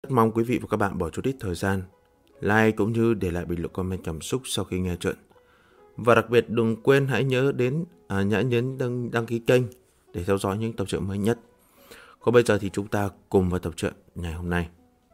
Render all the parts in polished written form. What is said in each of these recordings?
rất mong quý vị và các bạn bỏ chút ít thời gian like cũng như để lại bình luận comment cảm xúc sau khi nghe chuyện. Và đặc biệt đừng quên hãy nhớ nhấn đăng ký kênh để theo dõi những tập truyện mới nhất. Còn bây giờ thì chúng ta cùng vào tập truyện ngày hôm nay.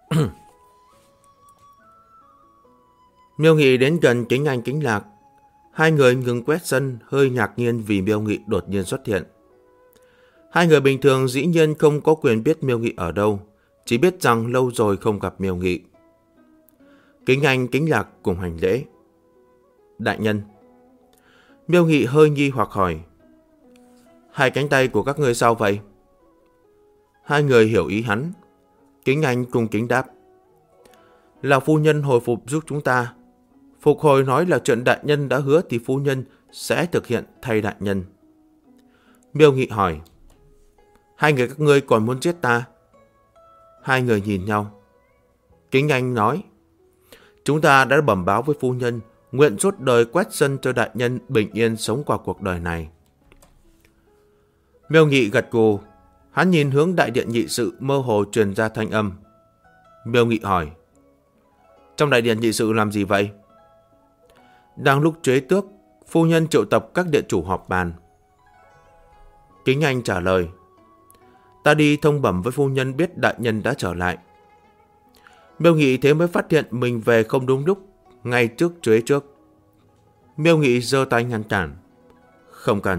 Miêu Nghị đến gần Kính Anh Kính Lạc. Hai người ngừng quét sân, hơi ngạc nhiên vì Miêu Nghị đột nhiên xuất hiện. Hai người bình thường dĩ nhiên không có quyền biết Miêu Nghị ở đâu, chỉ biết rằng lâu rồi không gặp Miêu Nghị. Kính Anh Kính Lạc cùng hành lễ. Đại nhân. Miêu Nghị hơi nghi hoặc hỏi. Hai cánh tay của các ngươi sao vậy? Hai người hiểu ý hắn. Kính Anh cung kính đáp. Là phu nhân hồi phục giúp chúng ta. Phục hồi nói là chuyện đại nhân đã hứa thì phu nhân sẽ thực hiện thay đại nhân. Miêu Nghị hỏi. Hai người các ngươi còn muốn giết ta? Hai người nhìn nhau. Kính Anh nói. Chúng ta đã bẩm báo với phu nhân, nguyện suốt đời quét sân cho đại nhân bình yên sống qua cuộc đời này. Miêu Nghị gật gù. Hắn nhìn hướng đại điện nhị sự mơ hồ truyền ra thanh âm. Miêu Nghị hỏi. Trong đại điện nhị sự làm gì vậy? Đang lúc chế tước, phu nhân triệu tập các điện chủ họp bàn. Kính Anh trả lời. Ta đi thông bẩm với phu nhân biết đại nhân đã trở lại. Miêu Nghị thế mới phát hiện mình về không đúng lúc, ngay trước chế trước. Miêu Nghị giơ tay ngăn cản. Không cần.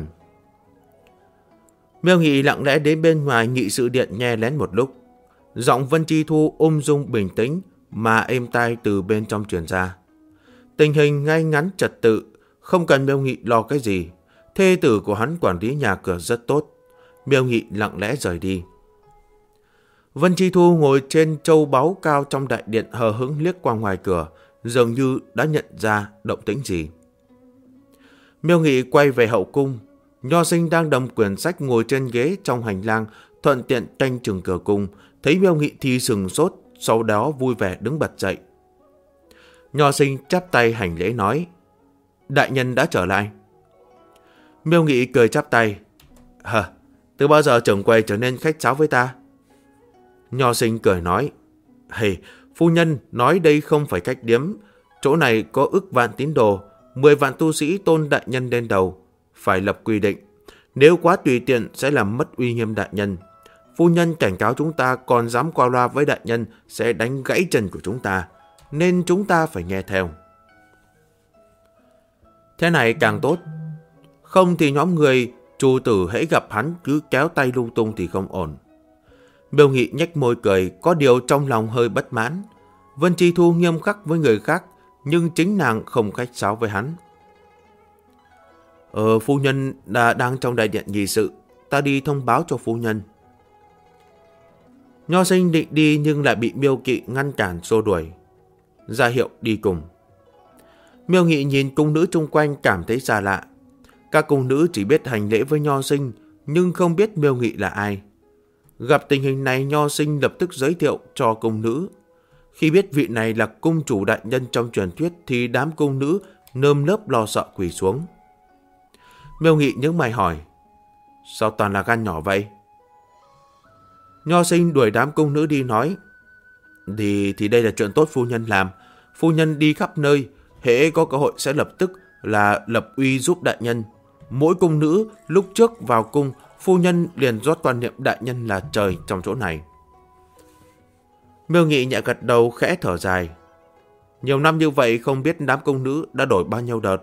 Miêu Nghị lặng lẽ đến bên ngoài nghị sự điện nghe lén một lúc. Giọng Vân Chi Thu ung dung bình tĩnh mà êm tai từ bên trong truyền ra. Tình hình ngay ngắn trật tự, không cần Miêu Nghị lo cái gì. Thê tử của hắn quản lý nhà cửa rất tốt. Miêu Nghị lặng lẽ rời đi. Vân Chi Thu ngồi trên châu báu cao trong đại điện hờ hững liếc qua ngoài cửa, dường như đã nhận ra động tĩnh gì. Miêu Nghị quay về hậu cung. Nho Sinh đang đầm quyển sách ngồi trên ghế trong hành lang, thuận tiện canh chừng cửa cung. Thấy Miêu Nghị thì sừng sốt, sau đó vui vẻ đứng bật dậy. Nho Sinh chắp tay hành lễ nói. Đại nhân đã trở lại. Miêu Nghị cười chắp tay. Từ bao giờ trưởng quầy trở nên khách sáo với ta? Nho Sinh cười nói. Phu nhân nói đây không phải cách điếm. Chỗ này có ức vạn tín đồ, 10 vạn tu sĩ tôn đại nhân lên đầu. Phải lập quy định. Nếu quá tùy tiện sẽ làm mất uy nghiêm đại nhân. Phu nhân cảnh cáo chúng ta còn dám qua loa với đại nhân sẽ đánh gãy chân của chúng ta. Nên chúng ta phải nghe theo. Thế này càng tốt. Không thì nhóm người Chu tử hễ gặp hắn cứ kéo tay lung tung thì không ổn. Miêu Nghị nhếch môi cười, có điều trong lòng hơi bất mãn. Vân Chi Thu nghiêm khắc với người khác, nhưng chính nàng không khách sáo với hắn. Phu nhân đang trong đại điện nghị sự, ta đi thông báo cho phu nhân. Nho Sinh định đi nhưng lại bị Miêu Nghị ngăn cản xô đuổi. Ra hiệu đi cùng. Miêu Nghị nhìn cung nữ chung quanh cảm thấy xa lạ. Các cung nữ chỉ biết hành lễ với Nho Sinh, nhưng không biết Miêu Nghị là ai. Gặp tình hình này, Nho Sinh lập tức giới thiệu cho cung nữ. Khi biết vị này là cung chủ đại nhân trong truyền thuyết thì đám cung nữ nơm nớp lo sợ quỳ xuống. Miêu Nghị nhướng mày hỏi. Sao toàn là gan nhỏ vậy? Nho Sinh đuổi đám cung nữ đi nói. Thì đây là chuyện tốt phu nhân làm. Phu nhân đi khắp nơi, hễ có cơ hội sẽ lập tức là lập uy giúp đại nhân. Mỗi cung nữ lúc trước vào cung, phu nhân liền rót quan niệm đại nhân là trời trong chỗ này. Miêu Nghị nhẹ gật đầu khẽ thở dài. Nhiều năm như vậy không biết đám cung nữ đã đổi bao nhiêu đợt.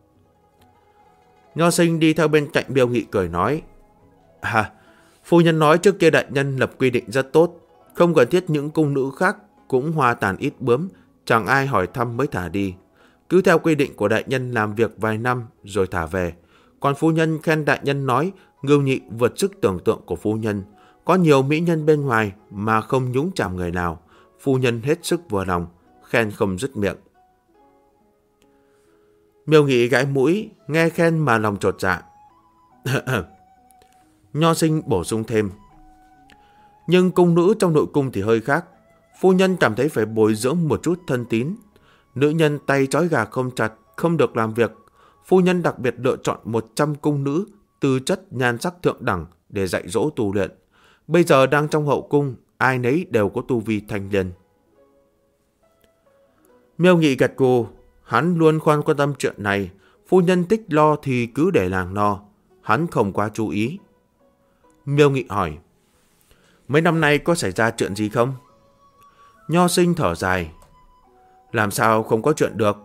Nho Sinh đi theo bên cạnh Miêu Nghị cười nói. Phu nhân nói trước kia đại nhân lập quy định rất tốt. Không cần thiết những cung nữ khác cũng hoa tàn ít bướm, chẳng ai hỏi thăm mới thả đi. Cứ theo quy định của đại nhân làm việc vài năm rồi thả về. Còn phu nhân khen đại nhân nói ngưu nhị vượt sức tưởng tượng của phu nhân. Có nhiều mỹ nhân bên ngoài mà không nhúng chạm người nào. Phu nhân hết sức vừa lòng, khen không dứt miệng. Miêu Nghị gãi mũi, nghe khen mà lòng chột dạ. Nho Sinh bổ sung thêm. Nhưng cung nữ trong nội cung thì hơi khác. Phu nhân cảm thấy phải bồi dưỡng một chút thân tín. Nữ nhân tay trói gà không chặt, không được làm việc. Phu nhân đặc biệt lựa chọn 100 cung nữ tư chất nhan sắc thượng đẳng để dạy dỗ tu luyện. Bây giờ đang trong hậu cung, ai nấy đều có tu vi thanh liên. Miêu Nghị gật gù, hắn luôn quan tâm chuyện này. Phu nhân thích lo thì cứ để làng lo, hắn không quá chú ý. Miêu Nghị hỏi, mấy năm nay có xảy ra chuyện gì không? Nho Sinh thở dài, làm sao không có chuyện được.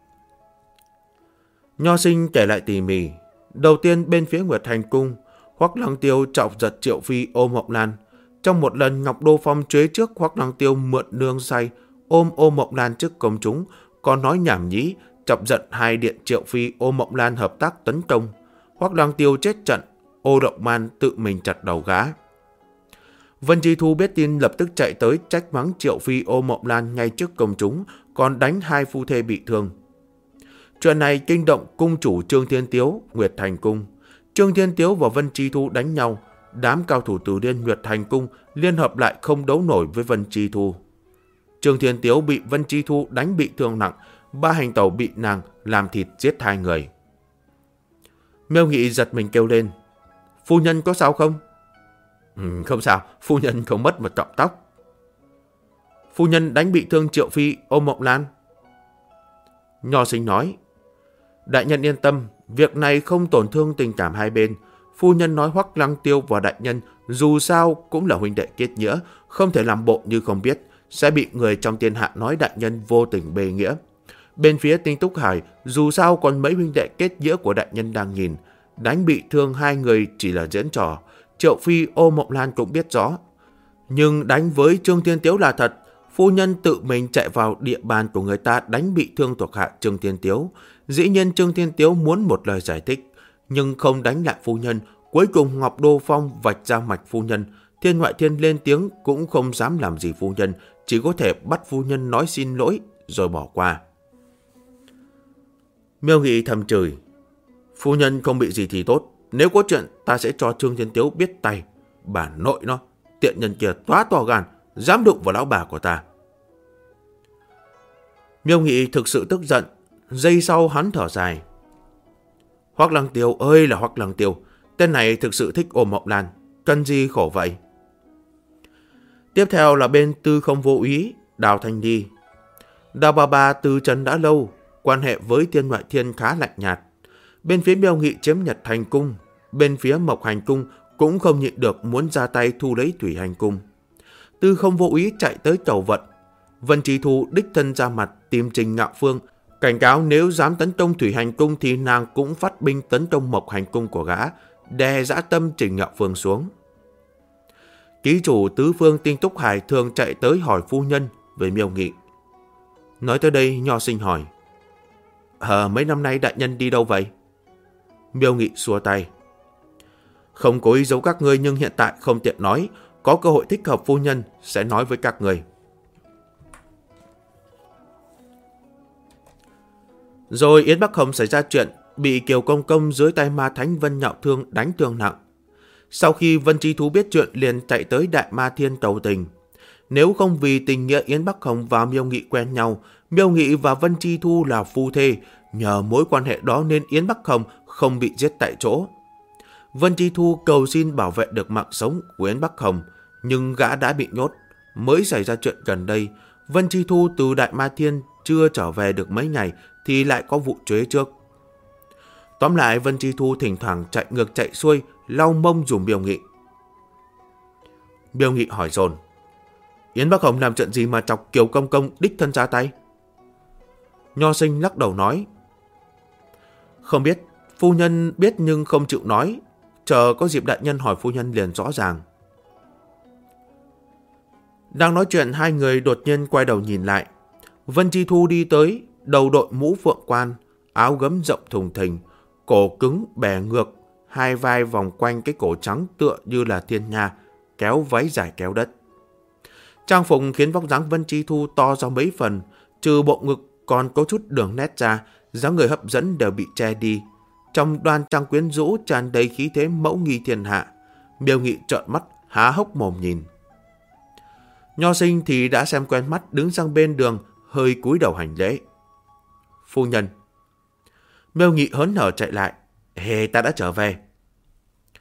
Nho Sinh kể lại tỉ mỉ. Đầu tiên bên phía Nguyệt Hành Cung, Hoắc Lăng Tiêu chọc giật Triệu Phi ôm Mộng Lan. Trong một lần Ngọc Đô Phong chế trước, Hoắc Lăng Tiêu mượn nương say ôm Mộng Lan trước công chúng, còn nói nhảm nhí, chọc giận hai điện Triệu Phi ôm Mộng Lan hợp tác tấn công. Hoắc Lăng Tiêu chết trận, Ô Động Man tự mình chặt đầu gã. Vân Chi Thu biết tin lập tức chạy tới trách mắng Triệu Phi ôm Mộng Lan ngay trước công chúng, còn đánh hai phu thê bị thương. Chuyện này kinh động cung chủ Trương Thiên Tiếu, Nguyệt Thành Cung. Trương Thiên Tiếu và Vân Chi Thu đánh nhau, đám cao thủ Từ Liên Nguyệt Thành Cung liên hợp lại không đấu nổi với Vân Chi Thu. Trương Thiên Tiếu bị Vân Chi Thu đánh bị thương nặng, ba hành tẩu bị nàng làm thịt giết hai người. Miêu Nghị giật mình kêu lên, phu nhân có sao không? Không sao, phu nhân không mất một cọng tóc. Phu nhân đánh bị thương Triệu Phi ôm Mộng Lan. Nho Sinh nói, đại nhân yên tâm, việc này không tổn thương tình cảm hai bên. Phu nhân nói Hoắc Lăng Tiêu và đại nhân dù sao cũng là huynh đệ kết nghĩa, không thể làm bộ như không biết, sẽ bị người trong thiên hạ nói đại nhân vô tình bề nghĩa. Bên phía Tinh Túc Hải, dù sao còn mấy huynh đệ kết nghĩa của đại nhân đang nhìn, đánh bị thương hai người chỉ là diễn trò. Triệu Phi ôm Mộng Lan cũng biết rõ, nhưng đánh với Trương Thiên Tiếu là thật. Phu nhân tự mình chạy vào địa bàn của người ta đánh bị thương thuộc hạ Trương Thiên Tiếu. Dĩ nhiên Trương Thiên Tiếu muốn một lời giải thích, nhưng không đánh lại phu nhân. Cuối cùng Ngọc Đô Phong vạch ra mạch phu nhân. Thiên Ngoại Thiên lên tiếng cũng không dám làm gì phu nhân, chỉ có thể bắt phu nhân nói xin lỗi rồi bỏ qua. Miêu Nghị thầm chửi, phu nhân không bị gì thì tốt, nếu có chuyện ta sẽ cho Trương Thiên Tiếu biết tay. Bà nội nó, tiện nhân kia quá to gan, dám đụng vào lão bà của ta. Miêu Nghị thực sự tức giận. Giây sau hắn thở dài, Hoắc Lăng Tiêu ơi là Hoắc Lăng Tiêu, tên này thực sự thích ôm Mộng Lan, cần gì khổ vậy. Tiếp theo là bên Tư Không Vô Ý, Đào Thanh Đi. Đào bà từ trần đã lâu, quan hệ với Thiên Ngoại Thiên khá lạnh nhạt. Bên phía Miêu Nghị chiếm Nhật Hành Cung, bên phía Mộc Hành Cung cũng không nhịn được muốn ra tay thu lấy Thủy Hành Cung. Tư Không Vô Ý chạy tới tàu vận. Vân Chi Thu đích thân ra mặt tìm Trình Ngạo Phương, cảnh cáo nếu dám tấn công Thủy Hành Cung thì nàng cũng phát binh tấn công Mộc Hành Cung của gã, đè dã tâm Trình Ngạo Phương xuống. Ký chủ tứ phương Tinh Túc Hải thường chạy tới hỏi phu nhân về Miêu Nghị. Nói tới đây Nho Sinh hỏi, mấy năm nay đại nhân đi đâu vậy? Miêu Nghị xua tay, không cố ý giấu các ngươi, nhưng hiện tại không tiện nói, có cơ hội thích hợp phu nhân sẽ nói với các người. Rồi Yến Bắc Hồng xảy ra chuyện, bị Kiều Công Công dưới tay Ma Thánh Vân Nhạo Thương đánh thương nặng. Sau khi Vân Chi Thú biết chuyện liền chạy tới Đại Ma Thiên tcầu tình. Nếu không vì tình nghĩa Yến Bắc Hồng và Miêu Nghị quen nhau, Miêu Nghị và Vân Chi Thu là phu thê, nhờ mối quan hệ đó nên Yến Bắc Hồng không bị giết tại chỗ. Vân Chi Thu cầu xin bảo vệ được mạng sống của Yến Bắc Hồng, nhưng gã đã bị nhốt. Mới xảy ra chuyện gần đây, Vân Chi Thu từ Đại Ma Thiên chưa trở về được mấy ngày thì lại có vụ chế trước. Tóm lại Vân Chi Thu thỉnh thoảng chạy ngược chạy xuôi, lau mông dùm Miêu Nghị. Miêu Nghị hỏi dồn, Yến Bắc Hồng làm chuyện gì mà chọc Kiều Công Công đích thân ra tay? Nho Sinh lắc đầu nói, không biết, phu nhân biết nhưng không chịu nói, chờ có dịp đại nhân hỏi phu nhân liền rõ ràng. Đang nói chuyện hai người đột nhiên quay đầu nhìn lại. Vân Chi Thu đi tới, đầu đội mũ phượng quan, áo gấm rộng thùng thình, cổ cứng bè ngược, hai vai vòng quanh cái cổ trắng tựa như là thiên nha, kéo váy dài kéo đất. Trang phục khiến vóc dáng Vân Chi Thu to ra mấy phần, trừ bộ ngực còn có chút đường nét ra, dáng người hấp dẫn đều bị che đi. Trong đoan trang quyến rũ tràn đầy khí thế mẫu nghi thiên hạ. Miêu Nghị trợn mắt há hốc mồm nhìn. Nho Sinh thì đã xem quen mắt, đứng sang bên đường, hơi cúi đầu hành lễ. Phu nhân. Miêu Nghị hớn hở chạy lại. Ta đã trở về.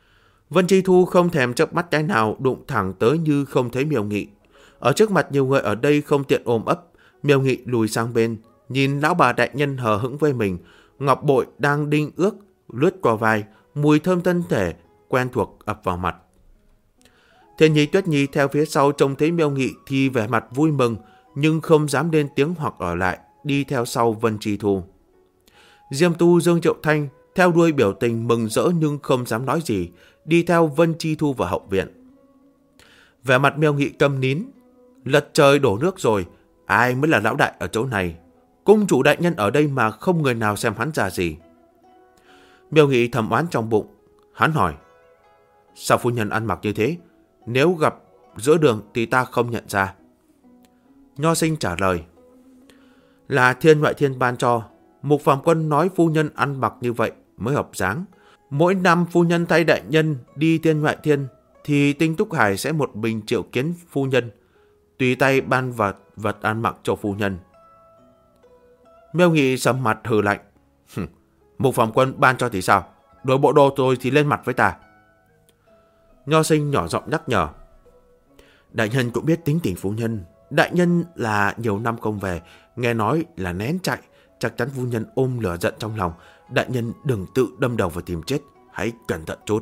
Vân Chi Thu không thèm chớp mắt cái nào, đụng thẳng tới như không thấy Miêu Nghị. Ở trước mặt nhiều người ở đây không tiện ôm ấp, Miêu Nghị lùi sang bên, nhìn lão bà đại nhân hờ hững với mình. Ngọc bội đang đinh ước lướt qua vai, mùi thơm thân thể quen thuộc ập vào mặt. Thiên Nhi Tuyết Nhi theo phía sau trông thấy Miêu Nghị thì vẻ mặt vui mừng, nhưng không dám lên tiếng hoặc ở lại, đi theo sau Vân Chi Thu. Diêm Tu Dương Triệu Thanh theo đuôi biểu tình mừng rỡ nhưng không dám nói gì, đi theo Vân Chi Thu vào hậu viện. Vẻ mặt Miêu Nghị câm nín, lật trời đổ nước rồi, ai mới là lão đại ở chỗ này? Cung chủ đại nhân ở đây mà không người nào xem hắn ra gì. Miêu Nghị thầm oán trong bụng, hắn hỏi, sao phu nhân ăn mặc như thế? Nếu gặp giữa đường thì ta không nhận ra. Nho Sinh trả lời, là thiên ngoại thiên ban cho. Mục Phạm Quân nói phu nhân ăn mặc như vậy mới hợp dáng. Mỗi năm phu nhân thay đại nhân đi thiên ngoại thiên thì Tinh Túc Hải sẽ một mình triệu kiến phu nhân, tùy tay ban vật ăn mặc cho phu nhân. Miêu Nghị sầm mặt hừ lạnh, Mục Phạm Quân ban cho thì sao? Đổi bộ đồ rồi thì lên mặt với ta. Nho Sinh nhỏ giọng nhắc nhở, đại nhân cũng biết tính tình phu nhân. Đại nhân là nhiều năm không về, nghe nói là nén chạy, chắc chắn phu nhân ôm lửa giận trong lòng. Đại nhân đừng tự đâm đầu vào tìm chết, hãy cẩn thận chút.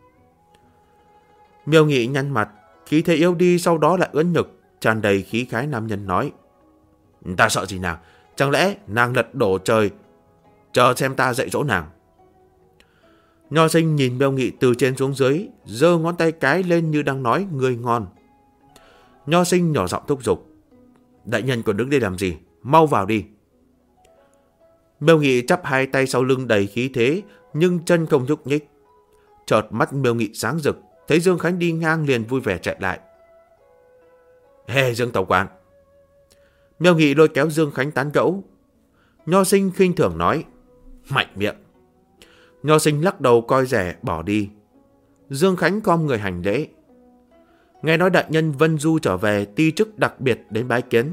Miêu Nghị nhăn mặt, khí thế yếu đi, sau đó lại ưỡn nhực, tràn đầy khí khái nam nhân nói, ta sợ gì nàng? Chẳng lẽ nàng lật đổ trời, chờ xem ta dạy dỗ nàng? Nho Sinh nhìn Miêu Nghị từ trên xuống dưới, giơ ngón tay cái lên như đang nói người ngon. Nho Sinh nhỏ giọng thúc giục, đại nhân còn đứng đây làm gì? Mau vào đi. Miêu Nghị chắp hai tay sau lưng đầy khí thế, nhưng chân không nhúc nhích. Chợt mắt Miêu Nghị sáng rực, thấy Dương Khánh đi ngang liền vui vẻ chạy lại. Hề Dương tổng quản. Miêu Nghị lôi kéo Dương Khánh tán gẫu. Nho Sinh khinh thường nói, mạnh miệng. Nho Sinh lắc đầu coi rẻ bỏ đi. Dương Khánh khom người hành lễ. Nghe nói đại nhân Vân Du trở về, ti chức đặc biệt đến bái kiến.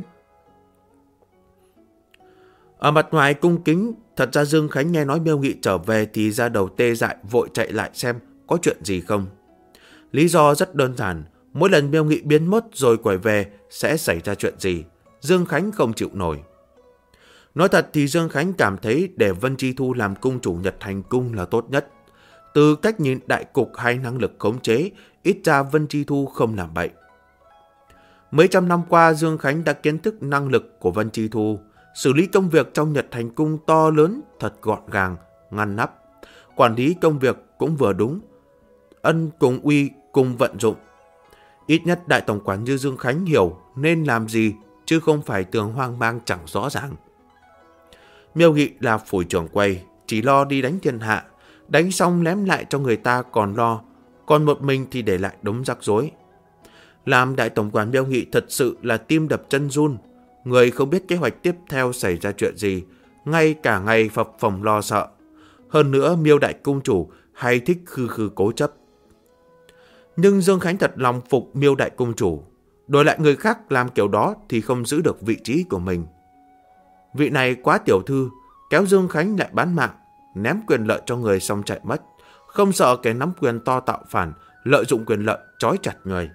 Ở mặt ngoài cung kính, thật ra Dương Khánh nghe nói Miêu Nghị trở về thì ra đầu tê dại, vội chạy lại xem có chuyện gì không. Lý do rất đơn giản, mỗi lần Miêu Nghị biến mất rồi quay về sẽ xảy ra chuyện gì, Dương Khánh không chịu nổi. Nói thật thì Dương Khánh cảm thấy để Vân Chi Thu làm cung chủ Nhật Hành Cung là tốt nhất. Từ cách nhìn đại cục hay năng lực khống chế, ít ra Vân Chi Thu không làm bậy. Mấy trăm năm qua Dương Khánh đã kiến thức năng lực của Vân Chi Thu, xử lý công việc trong Nhật Hành Cung to lớn thật gọn gàng, ngăn nắp. Quản lý công việc cũng vừa đúng, ân cùng uy cùng vận dụng. Ít nhất đại tổng quản như Dương Khánh hiểu nên làm gì, chứ không phải tường hoang mang chẳng rõ ràng. Miêu Nghị là phủi trưởng quầy, chỉ lo đi đánh thiên hạ, đánh xong ném lại cho người ta còn lo, còn một mình thì để lại đống rắc rối. Làm đại tổng quản Miêu Nghị thật sự là tim đập chân run, người không biết kế hoạch tiếp theo xảy ra chuyện gì, ngay cả ngày phập phồng lo sợ. Hơn nữa Miêu đại cung chủ hay thích khư khư cố chấp. Nhưng Dương Khánh thật lòng phục Miêu đại cung chủ, đổi lại người khác làm kiểu đó thì không giữ được vị trí của mình. Vị này quá tiểu thư, kéo Dương Khánh lại bán mạng, ném quyền lợi cho người xong chạy mất, không sợ kẻ nắm quyền to tạo phản, lợi dụng quyền lợi trói chặt người.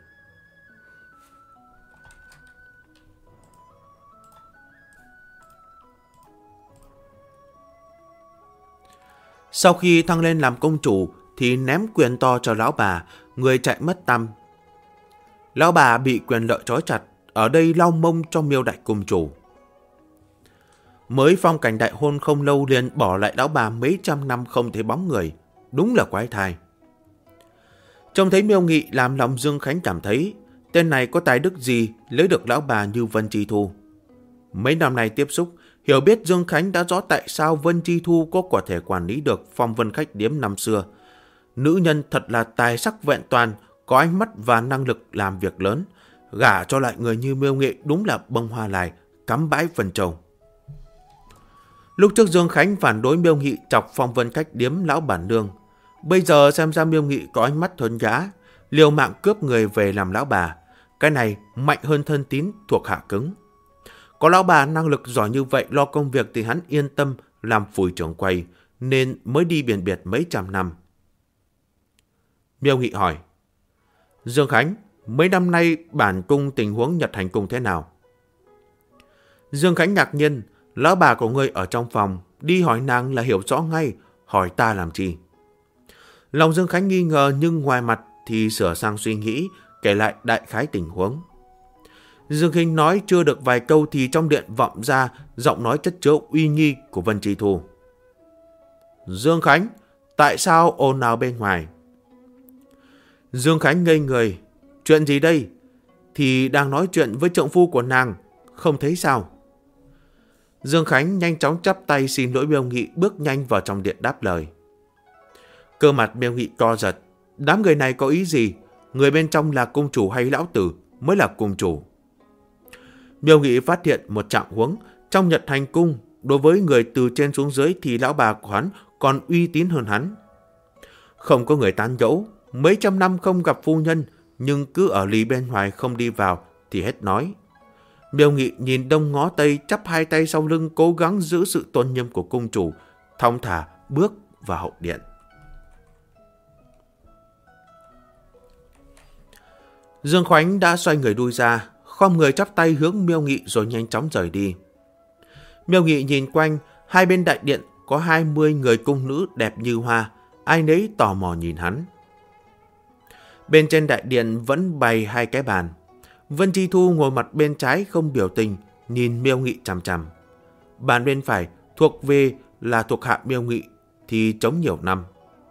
Sau khi thăng lên làm công chủ thì ném quyền to cho lão bà, người chạy mất tăm. Lão bà bị quyền lợi trói chặt, ở đây lau mông cho Miêu đại cung chủ. Mới phong cảnh đại hôn không lâu liền bỏ lại lão bà mấy trăm năm không thấy bóng người, đúng là quái thai. Trông thấy Miêu Nghị làm lòng Dương Khánh cảm thấy tên này có tài đức gì lấy được lão bà như Vân Chi Thu. Mấy năm nay tiếp xúc, hiểu biết Dương Khánh đã rõ tại sao Vân Chi Thu có thể quản lý được Phong Vân khách điếm năm xưa. Nữ nhân thật là tài sắc vẹn toàn, có ánh mắt và năng lực làm việc lớn. Gả cho lại người như Miêu Nghị đúng là bông hoa lại, cắm bãi phần trầu. Lúc trước Dương Khánh phản đối Miêu Nghị chọc Phong Vân khách điếm lão bản nương. Bây giờ xem ra Miêu Nghị có ánh mắt hơn gã, liều mạng cướp người về làm lão bà. Cái này mạnh hơn thân tín thuộc hạ cứng. Có lão bà năng lực giỏi như vậy lo công việc thì hắn yên tâm làm phủi trưởng quầy, nên mới đi biển biệt mấy trăm năm. Miêu Nghị hỏi. Dương Khánh, mấy năm nay bản cung tình huống Nhật Hành Cung thế nào? Dương Khánh ngạc nhiên, lão bà của ngươi ở trong phòng, đi hỏi nàng là hiểu rõ ngay, hỏi ta làm chi? Lòng Dương Khánh nghi ngờ nhưng ngoài mặt thì sửa sang suy nghĩ, kể lại đại khái tình huống. Dương Khánh nói chưa được vài câu thì trong điện vọng ra giọng nói chất chứa uy nghi của Vân Chi Thu. Dương Khánh, tại sao ồn ào bên ngoài? Dương Khánh ngây người. Chuyện gì đây? Thì đang nói chuyện với trượng phu của nàng, không thấy sao? Dương Khánh nhanh chóng chắp tay xin lỗi Miêu Nghị, bước nhanh vào trong điện đáp lời. Cơ mặt Miêu Nghị co giật. Đám người này có ý gì? Người bên trong là cung chủ hay lão tử mới là cung chủ? Miêu Nghị phát hiện một trạng huống. Trong Nhật Hành Cung, đối với người từ trên xuống dưới thì lão bà của hắn còn uy tín hơn hắn. Không có người tán gẫu, mấy trăm năm không gặp phu nhân, nhưng cứ ở lì bên ngoài không đi vào thì hết nói. Miêu Nghị nhìn đông ngó tây, chắp hai tay sau lưng, cố gắng giữ sự tôn nghiêm của cung chủ, thong thả bước vào hậu điện. Dương Khánh đã xoay người đuôi ra, khom người chắp tay hướng Miêu Nghị rồi nhanh chóng rời đi. Miêu Nghị nhìn quanh, hai bên đại điện có 20 người cung nữ đẹp như hoa, ai nấy tò mò nhìn hắn. Bên trên đại điện vẫn bày hai cái bàn. Vân Chi Thu ngồi mặt bên trái không biểu tình, nhìn Miêu Nghị chằm chằm. Bàn bên phải thuộc về là thuộc hạ Miêu Nghị thì trống nhiều năm.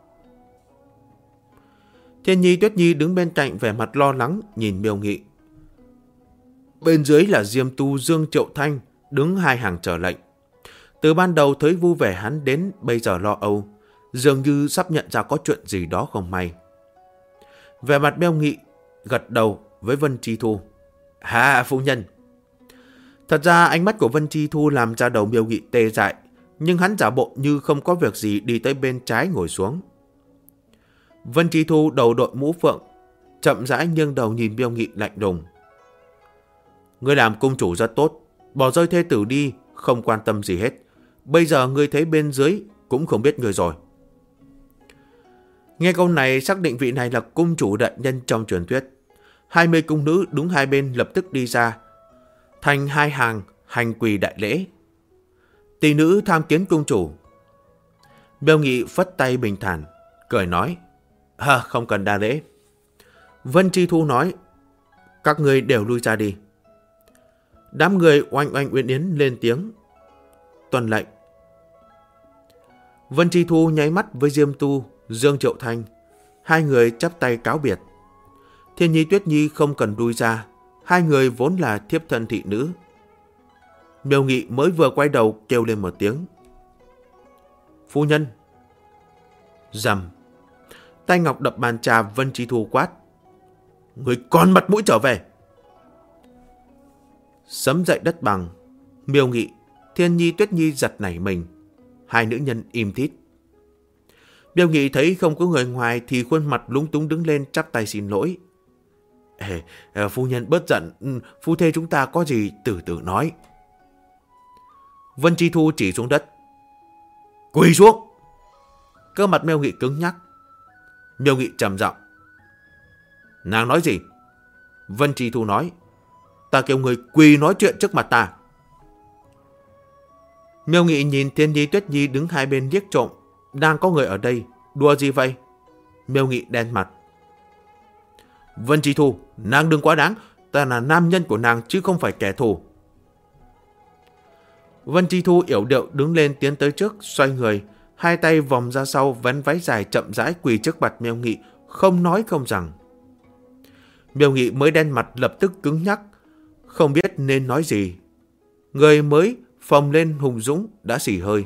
Thiên Nhi Tuyết Nhi đứng bên cạnh vẻ mặt lo lắng nhìn Miêu Nghị. Bên dưới là Diêm Tu Dương Triệu Thanh đứng hai hàng chờ lệnh. Từ ban đầu thấy vui vẻ hắn đến bây giờ lo âu, dường như sắp nhận ra có chuyện gì đó không may. Vẻ mặt Miêu Nghị gật đầu với Vân Chi Thu. Hà phu nhân. Thật ra ánh mắt của Vân Chi Thu làm ra đầu Miêu Nghị tê dại, nhưng hắn giả bộ như không có việc gì đi tới bên trái ngồi xuống. Vân Chi Thu đầu đội mũ phượng, chậm rãi nghiêng đầu nhìn Miêu Nghị lạnh lùng. Ngươi làm cung chủ rất tốt, bỏ rơi thê tử đi, không quan tâm gì hết. Bây giờ ngươi thấy bên dưới cũng không biết ngươi rồi. Nghe câu này xác định vị này là cung chủ đại nhân trong truyền thuyết. 20 cung nữ đứng hai bên lập tức đi ra, thành hai hàng hành quỳ đại lễ. Tỷ nữ tham kiến cung chủ. Miêu Nghị phất tay bình thản, cười nói. Không cần đa lễ. Vân Chi Thu nói. Các người đều lui ra đi. Đám người oanh oanh uyên yến lên tiếng. Tuân lệnh. Vân Chi Thu nháy mắt với Diêm Tu, Dương Triệu Thanh. Hai người chắp tay cáo biệt. Thiên Nhi Tuyết Nhi không cần lui ra. Hai người vốn là thiếp thân thị nữ. Miêu Nghị mới vừa quay đầu kêu lên một tiếng. Phu nhân. Rầm. Tay ngọc đập bàn trà. Vân Chi Thu quát. Người còn mặt mũi trở về. Sấm dậy đất bằng. Miêu Nghị, Thiên Nhi Tuyết Nhi giật nảy mình. Hai nữ nhân im thít. Miêu Nghị thấy không có người ngoài thì khuôn mặt lúng túng đứng lên chắp tay xin lỗi. Phu nhân bớt giận, phu thê chúng ta có gì từ từ nói. Vân Chi Thu chỉ xuống đất. Quỳ xuống. Cơ mặt Miêu Nghị cứng nhắc. Miêu Nghị trầm giọng. Nàng nói gì? Vân Chi Thu nói. Ta kêu người quỳ nói chuyện trước mặt ta. Miêu Nghị nhìn Thiên Nhi Tuyết Nhi đứng hai bên liếc trộm. Đang có người ở đây, đùa gì vậy? Miêu Nghị đen mặt. Vân Chi Thu, nàng đừng quá đáng. Ta là nam nhân của nàng chứ không phải kẻ thù. Vân Chi Thu yểu điệu đứng lên tiến tới trước, xoay người, hai tay vòng ra sau, vén váy dài chậm rãi quỳ trước mặt Miêu Nghị, không nói không rằng. Miêu Nghị mới đen mặt lập tức cứng nhắc, không biết nên nói gì. Người mới phồng lên hùng dũng đã xì hơi.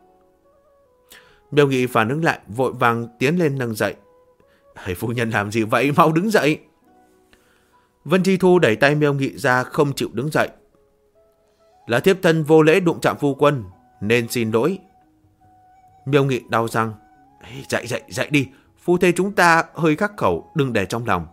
Miêu Nghị phản ứng lại, vội vàng tiến lên nâng dậy. Phu nhân làm gì vậy, mau đứng dậy. Vân Chi Thu đẩy tay Miêu Nghị ra, không chịu đứng dậy. Là thiếp thân vô lễ đụng chạm phu quân, nên xin lỗi. Miêu Nghị đau răng. Dậy đi, phu thê chúng ta hơi khắc khẩu, đừng để trong lòng.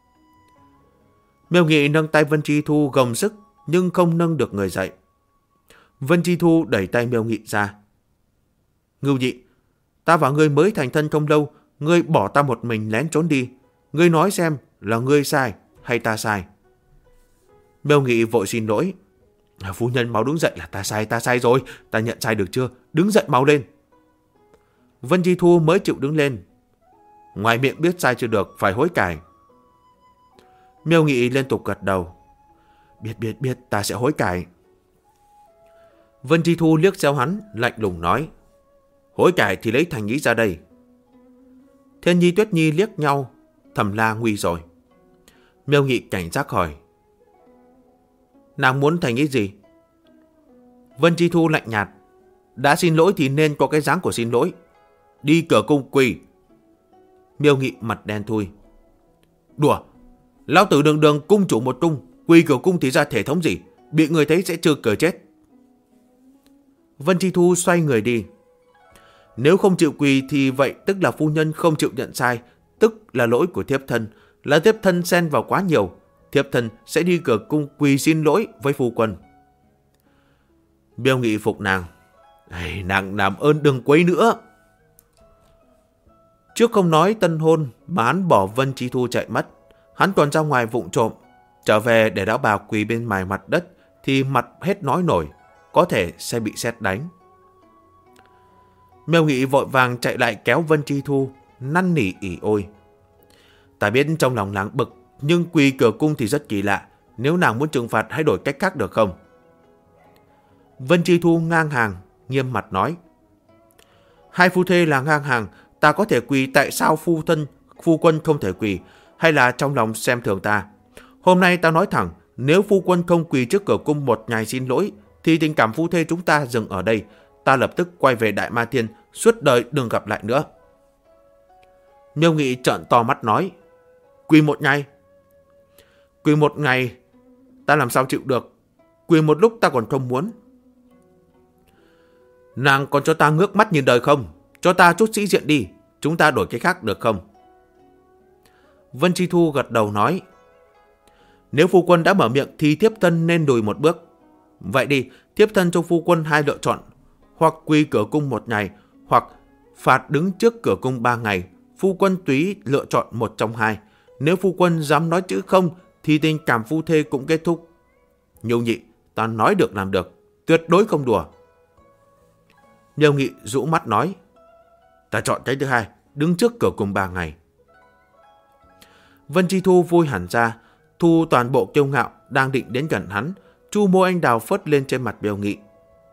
Miêu Nghị nâng tay Vân Chi Thu gồng sức, nhưng không nâng được người dậy. Vân Chi Thu đẩy tay Miêu Nghị ra. Ngưu Nhị, ta và ngươi mới thành thân không lâu, ngươi bỏ ta một mình lén trốn đi. Ngươi nói xem là ngươi sai hay ta sai? Miêu Nghị vội xin lỗi. Phu nhân mau đứng dậy, là ta sai rồi, ta nhận sai được chưa? Đứng dậy mau lên. Vân Chi Thu mới chịu đứng lên. Ngoài miệng biết sai chưa được, phải hối cải. Miêu Nghị liên tục gật đầu. Biết, ta sẽ hối cải. Vân Chi Thu liếc xéo hắn, lạnh lùng nói. Hối cải thì lấy thành ý ra đây. Thiên Nhi Tuyết Nhi liếc nhau, thầm la nguy rồi. Miêu Nghị cảnh giác hỏi. Nàng muốn thành ý gì? Vân Chi Thu lạnh nhạt. Đã xin lỗi thì nên có cái dáng của xin lỗi. Đi cửa cung quỳ. Miêu Nghị mặt đen thui. Đùa, lão tử đường đường cung chủ một cung, quỳ cửa cung thì ra thể thống gì? Bị người thấy sẽ chưa cười chết. Vân Chi Thu xoay người đi. Nếu không chịu quỳ thì vậy tức là phu nhân không chịu nhận sai, tức là lỗi của thiếp thân, là thiếp thân xen vào quá nhiều. Thiếp thân sẽ đi cửa cung quỳ xin lỗi với phu quân. Miêu Nghị phục nàng. Nàng làm ơn đừng quấy nữa. Trước không nói tân hôn mà hắn bỏ Vân Chi Thu chạy mất, hắn còn ra ngoài vụng trộm, trở về để lão bà quỳ bên mài mặt đất thì mặt hết nói nổi, có thể sẽ bị sét đánh. Miêu Nghị vội vàng chạy lại kéo Vân Chi Thu, năn nỉ ỉ ôi. Ta biết trong lòng nàng bực, nhưng quỳ cửa cung thì rất kỳ lạ. Nếu nàng muốn trừng phạt hãy đổi cách khác được không? Vân Chi Thu ngang hàng, nghiêm mặt nói. Hai phu thê là ngang hàng, ta có thể quỳ, tại sao phu quân không thể quỳ? Hay là trong lòng xem thường ta? Hôm nay ta nói thẳng, nếu phu quân không quỳ trước cửa cung một ngày xin lỗi, thì tình cảm phu thê chúng ta dừng ở đây. Ta lập tức quay về Đại Ma Thiên, suốt đời đừng gặp lại nữa. Miêu Nghị trợn to mắt nói. Quỳ một ngày? Quỳ một ngày ta làm sao chịu được. Quỳ một lúc ta còn không muốn. Nàng còn cho ta ngước mắt nhìn đời không? Cho ta chút sĩ diện đi, chúng ta đổi cái khác được không? Vân Chi Thu gật đầu nói. Nếu phu quân đã mở miệng thì thiếp thân nên lùi một bước. Vậy đi, thiếp thân cho phu quân hai lựa chọn. Hoặc quỳ cửa cung một ngày, hoặc phạt đứng trước cửa cung 3 ngày. Phu quân tùy lựa chọn một trong hai. Nếu phu quân dám nói chữ không thì tình cảm phu thê cũng kết thúc. Nhưu Nhị, ta nói được làm được, tuyệt đối không đùa. Miêu Nghị rũ mắt nói. Ta chọn cái thứ hai, đứng trước cửa cung 3 ngày. Vân Chi Thu vui hẳn ra, thu toàn bộ kiêu ngạo đang định đến gần hắn, chu môi anh đào phớt lên trên mặt Miêu Nghị.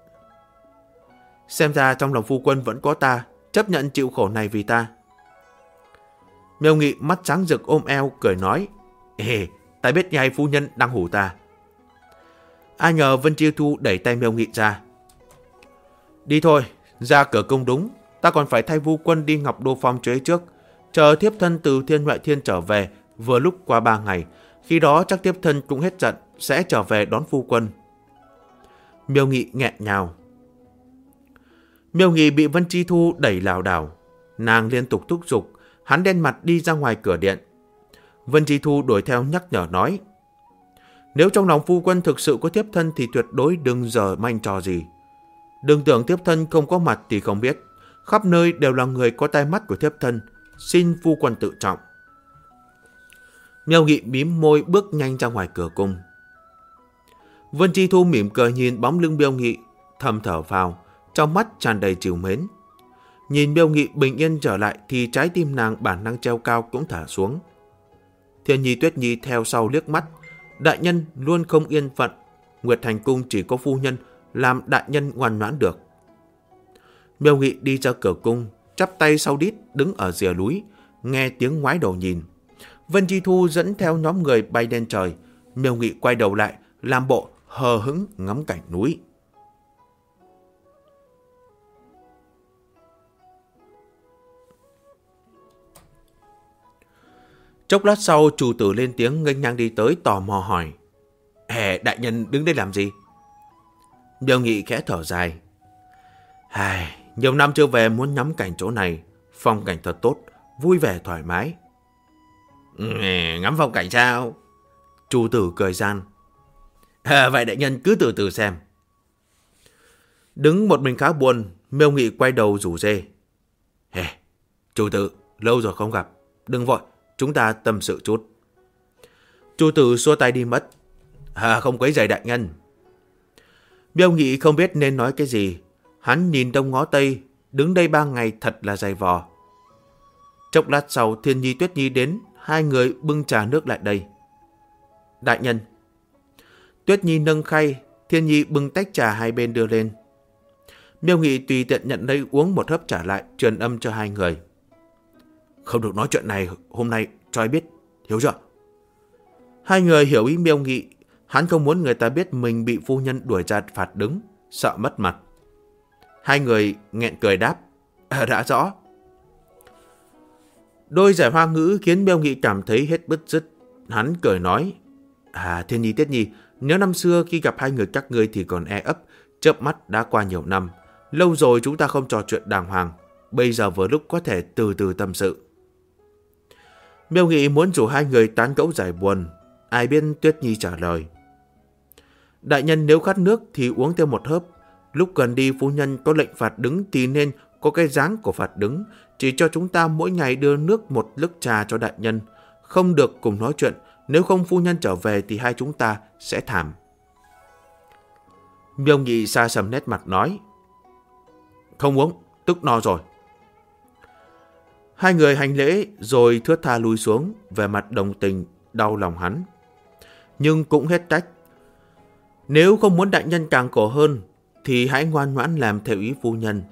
Xem ra trong lòng phu quân vẫn có ta, chấp nhận chịu khổ này vì ta. Miêu Nghị mắt sáng rực ôm eo cười nói. Ta biết ngay phu nhân đang hủ ta. Ai ngờ Vân Chi Thu đẩy tay Miêu Nghị ra. Đi thôi, ra cửa cung đúng. Ta còn phải thay phu quân đi Ngọc Đô Phong chế trước. Chờ thiếp thân từ Thiên Ngoại Thiên trở về, vừa lúc qua 3 ngày. Khi đó chắc thiếp thân cũng hết giận, sẽ trở về đón phu quân. Miêu Nghị nghẹn ngào. Miêu Nghị bị Vân Chi Thu đẩy lảo đảo. Nàng liên tục thúc giục, hắn đen mặt đi ra ngoài cửa điện. Vân Chi Thu đuổi theo nhắc nhở nói. Nếu trong lòng phu quân thực sự có thiếp thân thì tuyệt đối đừng giở manh trò gì. Đừng tưởng thiếp thân không có mặt thì không biết. Khắp nơi đều là người có tai mắt của thiếp thân. Xin phu quân tự trọng. Miêu Nghị mím môi bước nhanh ra ngoài cửa cung. Vân Chi Thu mỉm cười nhìn bóng lưng Miêu Nghị, thầm thở vào, trong mắt tràn đầy trìu mến. Nhìn Miêu Nghị bình yên trở lại thì trái tim nàng bản năng treo cao cũng thả xuống. Thiên Nhi Tuyết Nhi theo sau liếc mắt. Đại nhân luôn không yên phận. Nguyệt Thành Cung chỉ có phu nhân làm đại nhân ngoan ngoãn được. Miêu Nghị đi ra cửa cung, chắp tay sau đít đứng ở rìa núi, nghe tiếng ngoái đầu nhìn. Vân Chi Thu dẫn theo nhóm người bay lên trời. Miêu Nghị quay đầu lại, làm bộ hờ hững ngắm cảnh núi. Chốc lát sau, chủ tử lên tiếng nghênh ngang đi tới tò mò hỏi. Đại nhân đứng đây làm gì? Miêu Nghị khẽ thở dài. Nhiều năm chưa về muốn ngắm cảnh chỗ này. Phong cảnh thật tốt, vui vẻ thoải mái. Ngắm phong cảnh sao? Chủ tử cười gian. Vậy đại nhân cứ từ từ xem. Đứng một mình khá buồn, Miêu Nghị quay đầu rủ rê. Chủ tử, lâu rồi không gặp. Đừng vội, chúng ta tâm sự chút. Chu Tử xua tay đi mất. Không quấy rầy đại nhân. Miêu Nghị không biết nên nói cái gì. Hắn nhìn đông ngó tây, đứng đây 3 ngày thật là dày vò. Chốc lát sau, Thiên Nhi Tuyết Nhi đến, hai người bưng trà nước lại đây. Đại nhân. Tuyết Nhi nâng khay, Thiên Nhi bưng tách trà hai bên đưa lên. Miêu Nghị tùy tiện nhận lấy uống một hớp trả lại, truyền âm cho hai người. Không được nói chuyện này hôm nay cho ai biết, hiểu chưa? Hai người hiểu ý Miêu Nghị, hắn không muốn người ta biết mình bị phu nhân đuổi ra phạt đứng, sợ mất mặt. Hai người nghẹn cười đáp. Đã rõ. Đôi giải hoa ngữ khiến Miêu Nghị cảm thấy hết bứt rứt. Hắn cười nói. Thiên Nhi Tiết Nhi, nếu năm xưa khi gặp hai người các ngươi thì còn e ấp, chớp mắt đã qua nhiều năm. Lâu rồi chúng ta không trò chuyện đàng hoàng. Bây giờ vừa lúc có thể từ từ tâm sự. Miêu Nghị muốn rủ hai người tán gẫu giải buồn. Ai biết Tuyết Nhi trả lời. Đại nhân nếu khát nước thì uống thêm một hớp. Lúc gần đi phu nhân có lệnh phạt đứng thì nên có cái dáng của phạt đứng. Chỉ cho chúng ta mỗi ngày đưa nước một lức trà cho đại nhân. Không được cùng nói chuyện. Nếu không phu nhân trở về thì hai chúng ta sẽ thảm. Miêu Nghị xa sầm nét mặt nói. Không uống, tức no rồi. Hai người hành lễ rồi thướt tha lui xuống, về mặt đồng tình, đau lòng hắn. Nhưng cũng hết cách. Nếu không muốn đại nhân càng khổ hơn, thì hãy ngoan ngoãn làm theo ý phu nhân.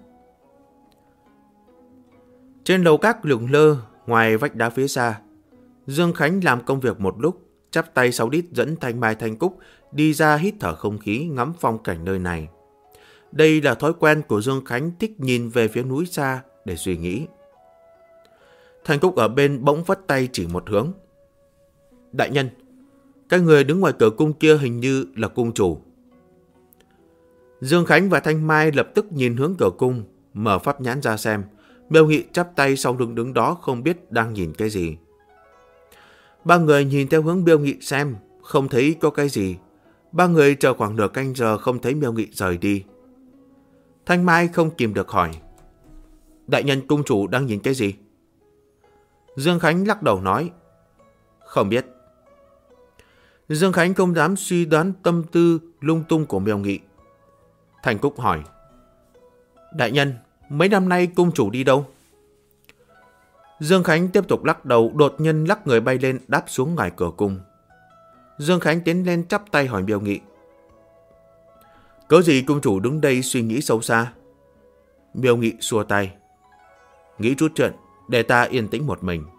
Trên lầu các lượn lơ, ngoài vách đá phía xa, Dương Khánh làm công việc một lúc, chắp tay sau đít dẫn Thanh Mai Thanh Cúc đi ra hít thở không khí, ngắm phong cảnh nơi này. Đây là thói quen của Dương Khánh, thích nhìn về phía núi xa để suy nghĩ. Thanh Cúc ở bên bỗng vất tay chỉ một hướng. Đại nhân, cái người đứng ngoài cửa cung kia hình như là cung chủ. Dương Khánh và Thanh Mai lập tức nhìn hướng cửa cung, mở pháp nhãn ra xem. Miêu Nghị chắp tay sau lưng đứng đó không biết đang nhìn cái gì. Ba người nhìn theo hướng Miêu Nghị xem, không thấy có cái gì. Ba người chờ khoảng nửa canh giờ không thấy Miêu Nghị rời đi. Thanh Mai không kìm được hỏi. Đại nhân cung chủ đang nhìn cái gì? Dương Khánh lắc đầu nói. Không biết. Dương Khánh không dám suy đoán tâm tư lung tung của Miêu Nghị. Thanh Cúc hỏi. Đại nhân, mấy năm nay cung chủ đi đâu? Dương Khánh tiếp tục lắc đầu, đột nhiên lắc người bay lên đáp xuống ngoài cửa cung. Dương Khánh tiến lên chắp tay hỏi Miêu Nghị. Cớ gì cung chủ đứng đây suy nghĩ sâu xa? Miêu Nghị xua tay. Nghĩ chút chuyện, để ta yên tĩnh một mình.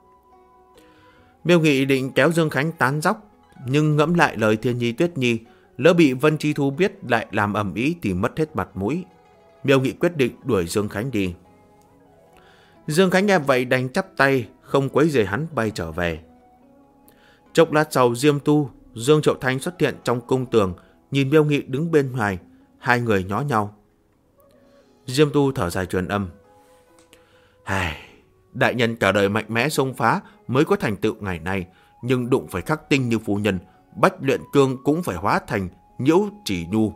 Miêu Nghị định kéo Dương Khánh tán dóc, nhưng ngẫm lại lời Thiên Nhi Tuyết Nhi, lỡ bị Vân Chi Thu biết lại làm ầm ĩ thì mất hết mặt mũi. Miêu Nghị quyết định đuổi Dương Khánh đi. Dương Khánh nghe vậy đành chắp tay, không quấy rầy hắn bay trở về. Chốc lát sau, Diêm Tu, Dương Triệu Thanh xuất hiện trong cung tường, nhìn Miêu Nghị đứng bên ngoài, hai người nhó nhau. Diêm Tu thở dài truyền âm. Đại nhân cả đời mạnh mẽ xông phá mới có thành tựu ngày nay, nhưng đụng phải khắc tinh như phu nhân, bách luyện cương cũng phải hóa thành nhiễu chỉ nhu.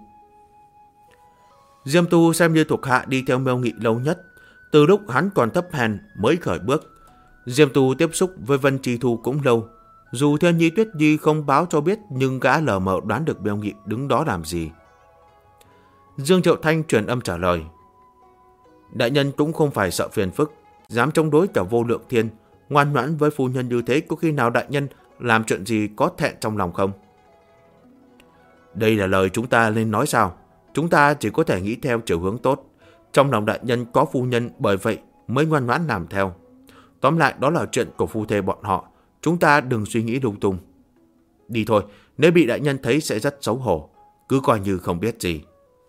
Diêm Tu xem như thuộc hạ đi theo Miêu Nghị lâu nhất, từ lúc hắn còn thấp hèn mới khởi bước. Diêm Tu tiếp xúc với Vân Chi Thu cũng lâu, dù Thiên Nhi Tuyết Nhi không báo cho biết nhưng gã lờ mờ đoán được Miêu Nghị đứng đó làm gì. Dương Triệu Thanh truyền âm trả lời. Đại nhân cũng không phải sợ phiền phức, dám chống đối cả Vô Lượng Thiên, ngoan ngoãn với phu nhân như thế, có khi nào đại nhân làm chuyện gì có thẹn trong lòng không? Đây là lời chúng ta nên nói sao? Chúng ta chỉ có thể nghĩ theo chiều hướng tốt. Trong lòng đại nhân có phu nhân, bởi vậy mới ngoan ngoãn làm theo. Tóm lại đó là chuyện của phu thê bọn họ, chúng ta đừng suy nghĩ lung tung. Đi thôi, nếu bị đại nhân thấy sẽ rất xấu hổ, cứ coi như không biết gì.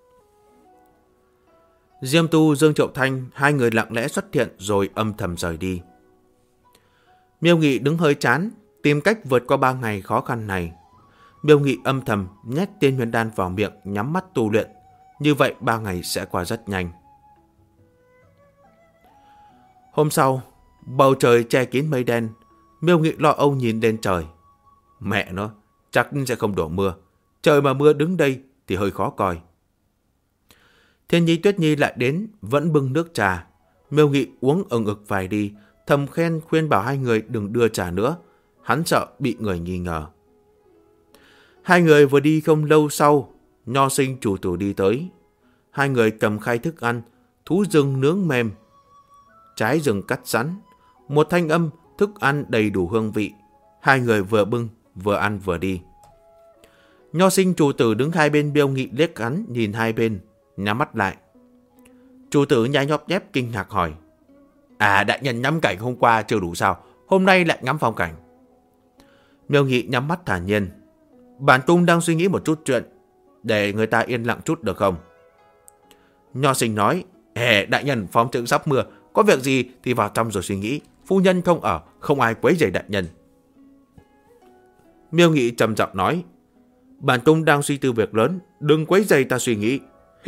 Diêm Tu, Dương Triệu Thanh, hai người lặng lẽ xuất hiện rồi âm thầm rời đi. Miêu Nghị đứng hơi chán, tìm cách vượt qua 3 ngày khó khăn này. Miêu Nghị âm thầm nhét tiên huyền đan vào miệng, nhắm mắt tu luyện. Như vậy 3 ngày sẽ qua rất nhanh. Hôm sau, bầu trời che kín mây đen. Miêu Nghị lo âu nhìn lên trời. Mẹ nó, chắc sẽ không đổ mưa. Trời mà mưa đứng đây thì hơi khó coi. Thiên Nhi Tuyết Nhi lại đến, vẫn bưng nước trà. Miêu Nghị uống ừng ực vài đi, thầm khen khuyên bảo hai người đừng đưa trà nữa. Hắn sợ bị người nghi ngờ. Hai người vừa đi không lâu sau, Nho Sinh chủ tử đi tới. Hai người cầm khay thức ăn, thú rừng nướng mềm, trái rừng cắt sẵn, một thanh âm, thức ăn đầy đủ hương vị. Hai người vừa bưng, vừa ăn vừa đi. Nho Sinh chủ tử đứng hai bên Miêu Nghị liếc hắn nhìn hai bên, nhắm mắt lại. Chủ tử nhai nhóp nhép kinh ngạc hỏi: đại nhân ngắm cảnh hôm qua chưa đủ sao, hôm nay lại ngắm phong cảnh? Miêu Nghị nhắm mắt thản nhiên: Bản cung đang suy nghĩ một chút chuyện, để người ta yên lặng chút được không? Nho Sinh nói: đại nhân, phong trượng sắp mưa, có việc gì thì vào trong rồi suy nghĩ. Phu nhân không ở, không ai quấy rầy đại nhân. Miêu Nghị trầm giọng nói: Bản cung đang suy tư việc lớn, đừng quấy rầy ta suy nghĩ.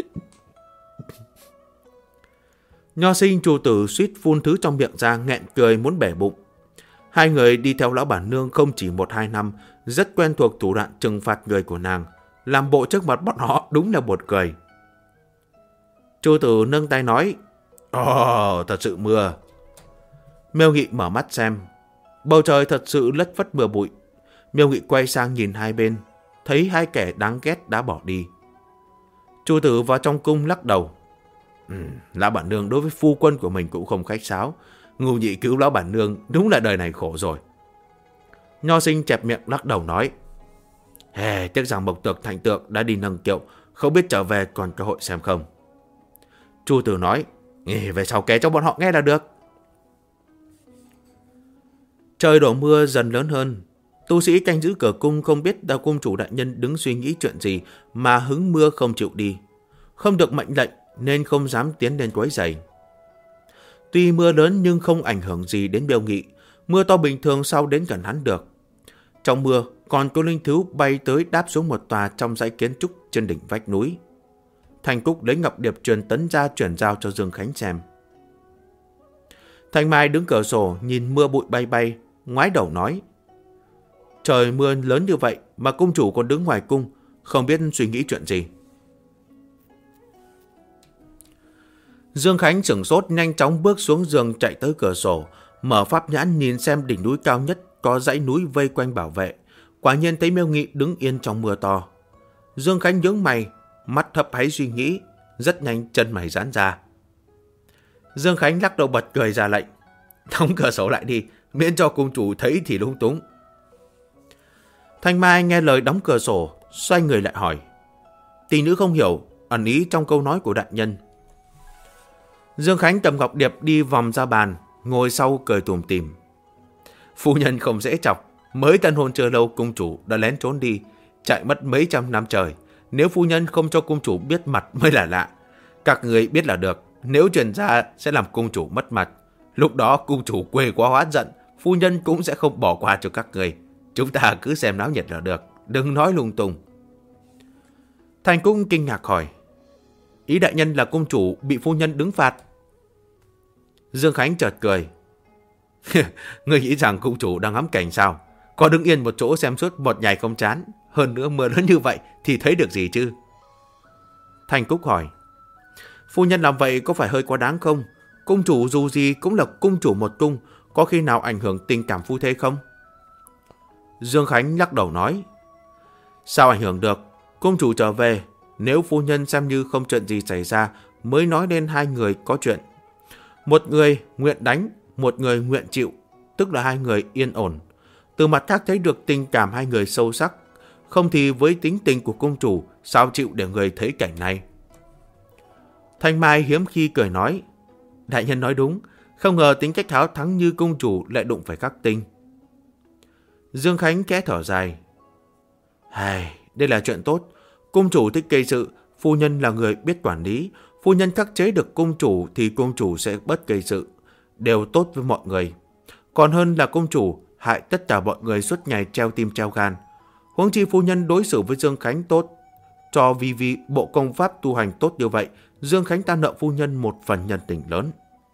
Nho Sinh chủ tử suýt phun thứ trong miệng ra, nghẹn cười muốn bể bụng. Hai người đi theo lão bản nương không chỉ 1-2 năm, rất quen thuộc thủ đoạn trừng phạt người của nàng, làm bộ trước mặt bọn họ đúng là buồn cười. Chủ tử nâng tay nói: thật sự mưa. Miêu Nghị mở mắt xem, bầu trời thật sự lất phất mưa bụi. Miêu Nghị quay sang nhìn hai bên, thấy hai kẻ đáng ghét đã bỏ đi. Chủ tử vào trong cung lắc đầu: lão bản nương đối với phu quân của mình cũng không khách sáo. Ngưu nhị cứu lão bản nương, đúng là đời này khổ rồi. Nho Sinh chẹp miệng lắc đầu nói: tiếc rằng Mộc Tược Thành Tượng đã đi nâng kiệu, không biết trở về còn cơ hội xem không. Chu tử nói: về sau kể cho bọn họ nghe là được. Trời đổ mưa dần lớn hơn. Tu sĩ canh giữ cửa cung không biết đạo cung chủ đại nhân đứng suy nghĩ chuyện gì mà hứng mưa không chịu đi. Không được mệnh lệnh nên không dám tiến lên quấy rầy. Tuy mưa lớn nhưng không ảnh hưởng gì đến Miêu Nghị. Mưa to bình thường sao đến gần hắn được. Trong mưa còn có linh thú bay tới đáp xuống một tòa trong dãy kiến trúc trên đỉnh vách núi. Thành Cúc lấy ngọc điệp truyền tấn ra chuyển giao cho Dương Khánh xem. Thành Mai đứng cửa sổ nhìn mưa bụi bay bay, ngoái đầu nói: Trời mưa lớn như vậy mà cung chủ còn đứng ngoài cung, không biết suy nghĩ chuyện gì. Dương Khánh sửng sốt, nhanh chóng bước xuống giường chạy tới cửa sổ, mở pháp nhãn nhìn xem đỉnh núi cao nhất có dãy núi vây quanh bảo vệ. Quả nhiên thấy Miêu Nghị đứng yên trong mưa to. Dương Khánh nhướng mày, mắt hấp háy suy nghĩ, rất nhanh chân mày giãn ra. Dương Khánh lắc đầu bật cười ra lệnh: Đóng cửa sổ lại đi, miễn cho cung chủ thấy thì lung túng. Thanh Mai nghe lời đóng cửa sổ, xoay người lại hỏi: Tỷ nữ không hiểu ẩn ý trong câu nói của đại nhân. Dương Khánh cầm ngọc điệp đi vòng ra bàn, ngồi sau cười tủm tỉm: Phu nhân không dễ chọc, mới tân hôn chưa lâu cung chủ đã lén trốn đi, chạy mất mấy trăm năm trời. Nếu phu nhân không cho cung chủ biết mặt mới là lạ. Các người biết là được, nếu truyền ra sẽ làm cung chủ mất mặt. Lúc đó cung chủ quê quá hóa giận, phu nhân cũng sẽ không bỏ qua cho các người. Chúng ta cứ xem náo nhiệt là được, đừng nói lung tung. Thành Cúc kinh ngạc hỏi: Ý đại nhân là cung chủ bị phu nhân đứng phạt? Dương Khánh chợt cười: Ngươi nghĩ rằng cung chủ đang ngắm cảnh sao? Có đứng yên một chỗ xem suốt một ngày không chán. Hơn nữa mưa lớn như vậy thì thấy được gì chứ? Thành Cúc hỏi: Phu nhân làm vậy có phải hơi quá đáng không? Cung chủ dù gì cũng là cung chủ một cung, có khi nào ảnh hưởng tình cảm phu thê không? Dương Khánh lắc đầu nói: Sao ảnh hưởng được? Cung chủ trở về, nếu phu nhân xem như không chuyện gì xảy ra mới nói đến hai người có chuyện. Một người nguyện đánh, một người nguyện chịu, tức là hai người yên ổn. Từ mặt khác thấy được tình cảm hai người sâu sắc, không thì với tính tình của cung chủ sao chịu để người thấy cảnh này. Thanh Mai hiếm khi cười nói: Đại nhân nói đúng, không ngờ tính cách háo thắng như cung chủ lại đụng phải khắc tinh. Dương Khánh khẽ thở dài: Đây là chuyện tốt. Cung chủ thích gây sự, phu nhân là người biết quản lý. Phu nhân khắc chế được cung chủ thì cung chủ sẽ bớt gây sự, đều tốt với mọi người. Còn hơn là cung chủ hại tất cả mọi người suốt ngày treo tim treo gan. Huống chi phu nhân đối xử với Dương Khánh tốt, cho vì bộ công pháp tu hành tốt như vậy, Dương Khánh ta nợ phu nhân một phần nhân tình lớn.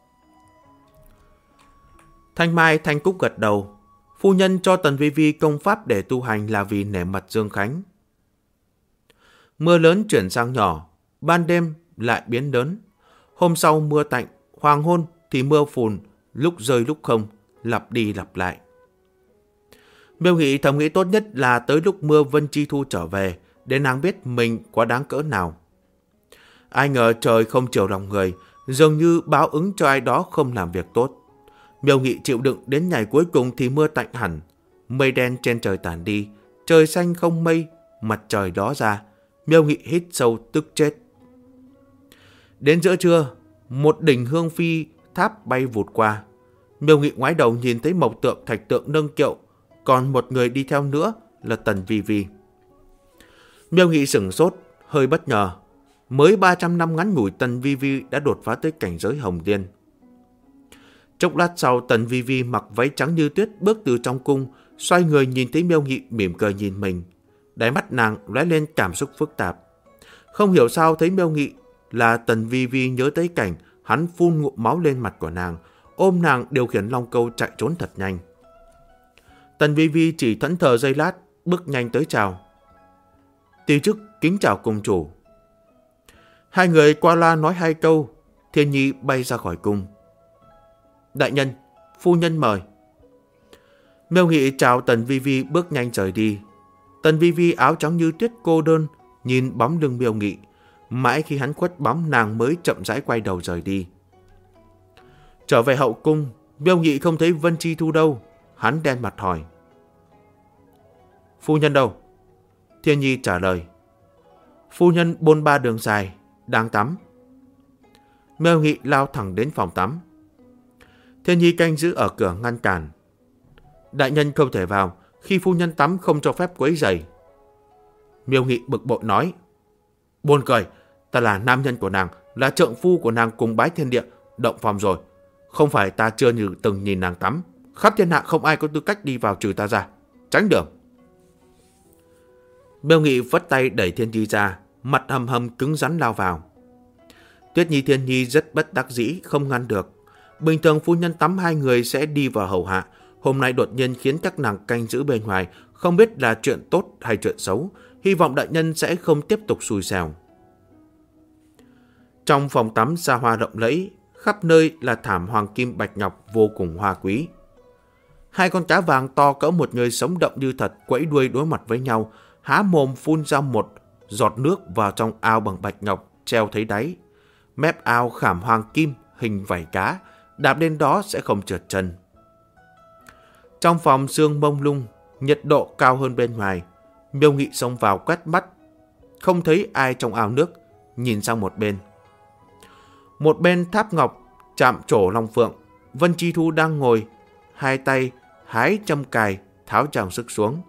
Thanh Mai Thanh Cúc gật đầu. Phu nhân cho Tần Vi công pháp để tu hành là vì nể mặt Dương Khánh. Mưa lớn chuyển sang nhỏ, ban đêm lại biến lớn. Hôm sau mưa tạnh, hoàng hôn thì mưa phùn, lúc rơi lúc không, lặp đi lặp lại. Miêu Nghị thầm nghĩ tốt nhất là tới lúc mưa Vân Chi Thu trở về, để nàng biết mình quá đáng cỡ nào. Ai ngờ trời không chiều lòng người, dường như báo ứng cho ai đó không làm việc tốt. Miêu Nghị chịu đựng đến ngày cuối cùng thì mưa tạnh hẳn, mây đen trên trời tản đi, trời xanh không mây, mặt trời ló ra. Miêu Nghị hít sâu tức chết. Đến giữa trưa, một đỉnh hương phi tháp bay vụt qua. Miêu Nghị ngoái đầu nhìn thấy mộc tượng thạch tượng nâng kiệu, còn một người đi theo nữa là Tần Vi Vi. Miêu Nghị sửng sốt, hơi bất ngờ. Mới 300 năm ngắn ngủi, Tần Vi Vi đã đột phá tới cảnh giới hồng liên. Chốc lát sau, Tần Vi Vi mặc váy trắng như tuyết bước từ trong cung, xoay người nhìn thấy Miêu Nghị mỉm cười nhìn mình. Đáy mắt nàng lóe lên cảm xúc phức tạp. Không hiểu sao thấy Miêu Nghị là Tần Vi Vi nhớ tới cảnh hắn phun ngụm máu lên mặt của nàng, ôm nàng điều khiển long câu chạy trốn thật nhanh. Tần Vi Vi chỉ thẫn thờ giây lát, bước nhanh tới chào. Ti chức kính chào cung chủ. Hai người qua loa nói hai câu, Thiên Nhi bay ra khỏi cung. Đại nhân, phu nhân mời. Miêu Nghị chào Tần Vi Vi bước nhanh rời đi. Tần Vi Vi áo trắng như tuyết cô đơn, nhìn bóng lưng Miêu Nghị. Mãi khi hắn khuất bóng, nàng mới chậm rãi quay đầu rời đi. Trở về hậu cung, Miêu Nghị không thấy Vân Chi Thu đâu. Hắn đen mặt hỏi. Phu nhân đâu? Thiên Nhi trả lời. Phu nhân bôn ba đường dài, đang tắm. Miêu Nghị lao thẳng đến phòng tắm. Thiên Nhi canh giữ ở cửa ngăn cản. Đại nhân không thể vào, khi phu nhân tắm không cho phép quấy rầy. Miêu Nghị bực bội nói. Buồn cười, ta là nam nhân của nàng, là trượng phu của nàng cùng bái thiên địa, động phòng rồi. Không phải ta chưa từng nhìn nàng tắm, khắp thiên hạ không ai có tư cách đi vào trừ ta ra. Tránh đường. Miêu Nghị vất tay đẩy Thiên Nhi ra, mặt hầm hầm cứng rắn lao vào. Tuyết Nhi Thiên Nhi rất bất đắc dĩ, không ngăn được. Bình thường phu nhân tắm hai người sẽ đi vào hầu hạ, hôm nay đột nhiên khiến các nàng canh giữ bên ngoài, không biết là chuyện tốt hay chuyện xấu, hy vọng đại nhân sẽ không tiếp tục xui xẻo. Trong phòng tắm xa hoa rộng lẫy, khắp nơi là thảm hoàng kim bạch ngọc vô cùng hoa quý. Hai con cá vàng to cỡ một người sống động như thật quẫy đuôi đối mặt với nhau, há mồm phun ra một giọt nước vào trong ao bằng bạch ngọc treo thấy đáy. Mép ao khảm hoàng kim hình vảy cá, đạp lên đó sẽ không trượt chân. Trong phòng sương mông lung, nhiệt độ cao hơn bên ngoài. Miêu Nghị xông vào quét mắt, không thấy ai trong ao nước, nhìn sang một bên. Một bên tháp ngọc chạm trổ long phượng, Vân Chi Thu đang ngồi, hai tay hái châm cài, tháo trang sức xuống.